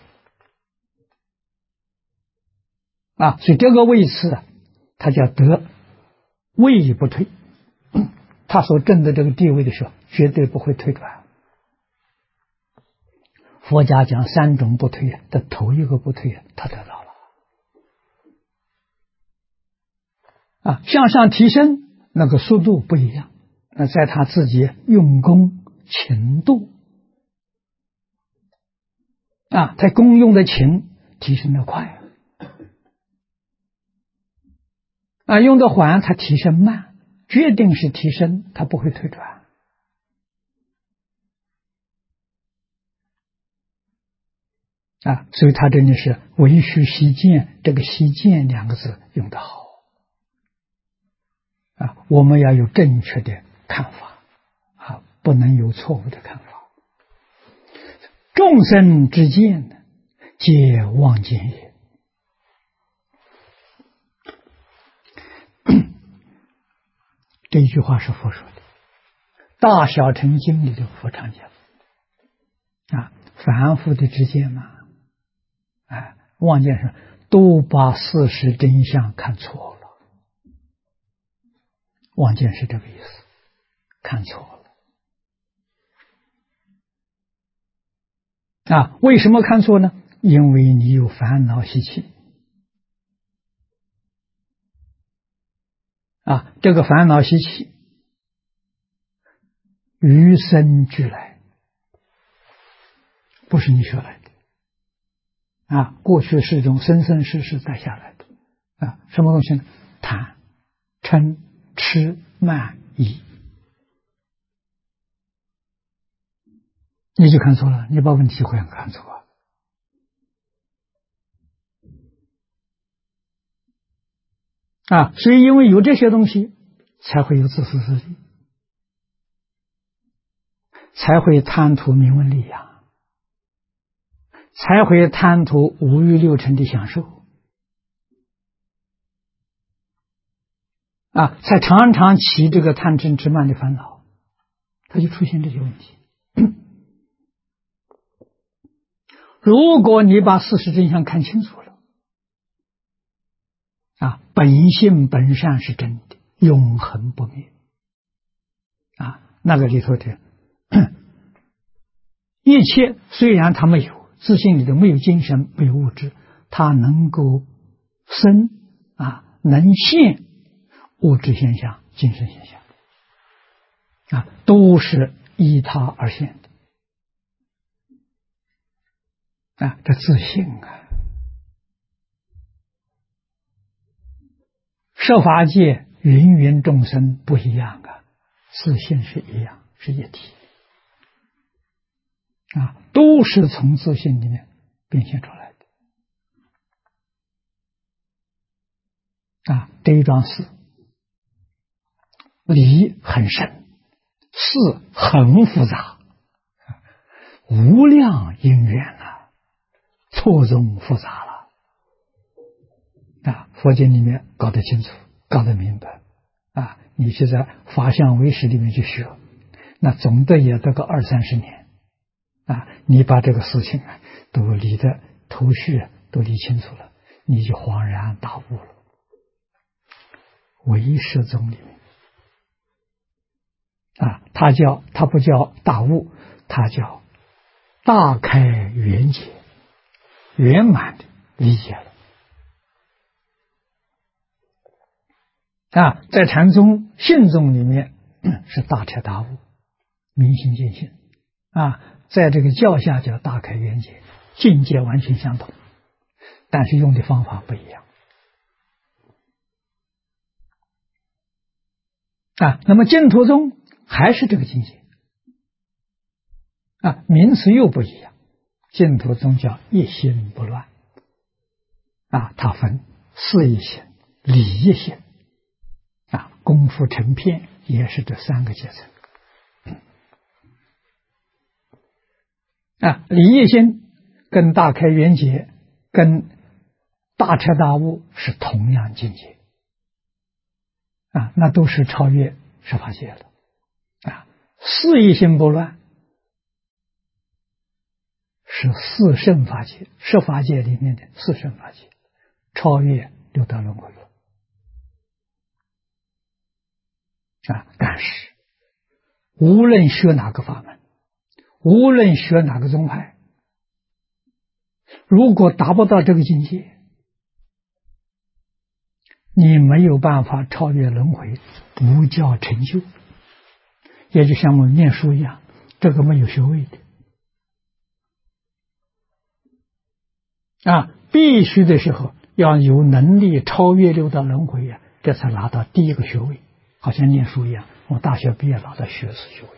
所以这个位次他叫得位不退他所证的这个地位的时候绝对不会退转。佛家讲三种不退的头一个不退他得到了向上提升那个速度不一样，在他自己用功勤度他功用的勤提升的快用的缓他提升慢，决定是提升，他不会退转所以他真的是唯须习见，这个习见两个字用得好我们要有正确的看法不能有错误的看法。众生之见皆妄见也这一句话是佛说的，大小乘经里的佛常讲凡夫的知见妄见是都把事实真相看错了，妄见是这个意思，看错了为什么看错呢？因为你有烦恼习气这个烦恼习气与生俱来，不是你学来的过去是一种生生世世带下来的什么东西呢？贪嗔痴慢疑，你就看错了，你把问题会看错所以因为有这些东西才会有自私自利，才会贪图名闻利养，才会贪图五欲六尘的享受才常常起这个贪嗔痴慢的烦恼，它就出现这些问题如果你把事实真相看清楚了本性本善是真的，永恒不灭那个里头的一切虽然它没有自信里头没有精神没有物质，它能够生能现物质现象精神现象都是依它而现的这自信设法界芸芸众生不一样自信是一样，是一体都是从自信里面变现出来的这一桩事理很深，事很复杂，无量因缘错综复杂了。佛经里面搞得清楚，搞得明白。你去在法相唯识里面去学，那总的也得个20-30年。你把这个事情都理得头绪都理清楚了，你就恍然大悟了。唯识宗里面他不叫大悟，他叫大开圆解，圆满的理解了。在禅宗信宗里面是大彻大悟，明心见性。在这个教下叫大开圆解，境界完全相同，但是用的方法不一样。那么净土宗还是这个境界，名词又不一样。净土宗叫一心不乱，它分事业性、理业性，功夫成片也是这3个阶层。理业性跟大开圆解、跟大彻大悟是同样境界，那都是超越十法界了。事业性不乱是四圣法界，十法界里面的四圣法界，超越六道轮回了。但是无论学哪个法门，无论学哪个宗派，如果达不到这个境界，你没有办法超越轮回，不叫成就。也就像我们念书一样，这个没有学位的。必须的时候要有能力超越六道轮回这才拿到第一个学位。好像念书一样，我大学毕业拿到学士学位。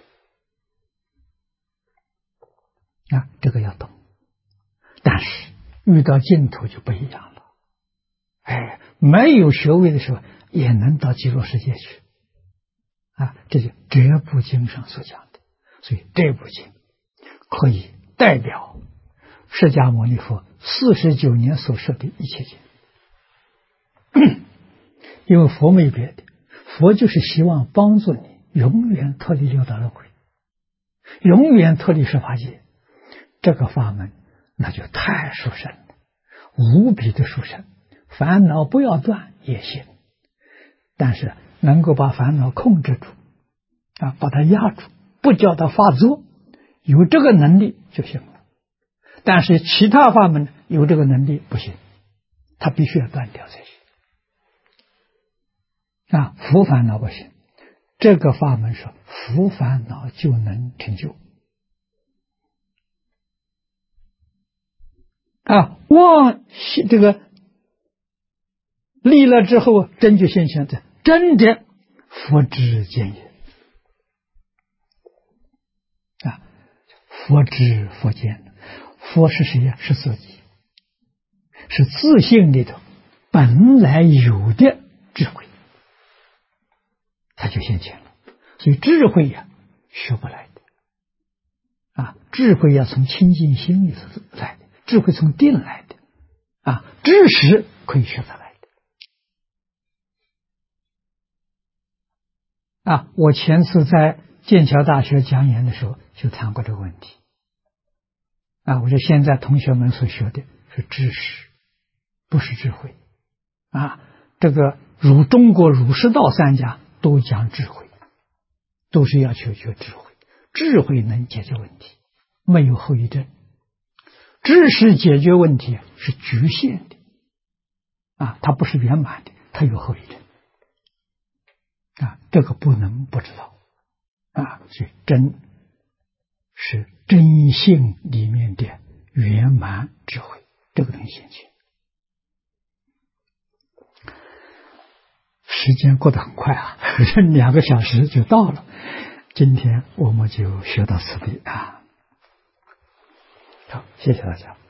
这个要懂。但是遇到净土就不一样了。没有学位的时候也能到极乐世界去。这就这部经上所讲的。所以这部经可以代表释迦牟尼佛49年所说的一切经。因为佛没别的，佛就是希望帮助你永远脱离六道轮回，永远脱离十法界。这个法门那就太殊胜了，无比的殊胜。烦恼不要断也行，但是能够把烦恼控制住，把它压住，不叫它发作，有这个能力就行了。但是其他法门有这个能力不行，它必须要断掉才行。伏烦恼不行，这个法门说伏烦恼就能成就。这个立了之后真就现象的，真的佛知见也。佛知佛见，佛是谁呀？是自己，是自性里头本来有的智慧，它就现前了。所以智慧学不来的。智慧要从清净心里头来的，智慧从定来的。知识可以学得来的。我前次在剑桥大学讲演的时候就谈过这个问题。我说现在同学们所学的是知识，不是智慧。这个中国儒释道3家都讲智慧，都是要求学智慧。智慧能解决问题，没有后遗症。知识解决问题是局限的，它不是圆满的，它有后遗症。这个不能不知道。所以真是真性里面的圆满智慧，这个东西现前。时间过得很快这2个小时就到了。今天我们就学到此地好，谢谢大家。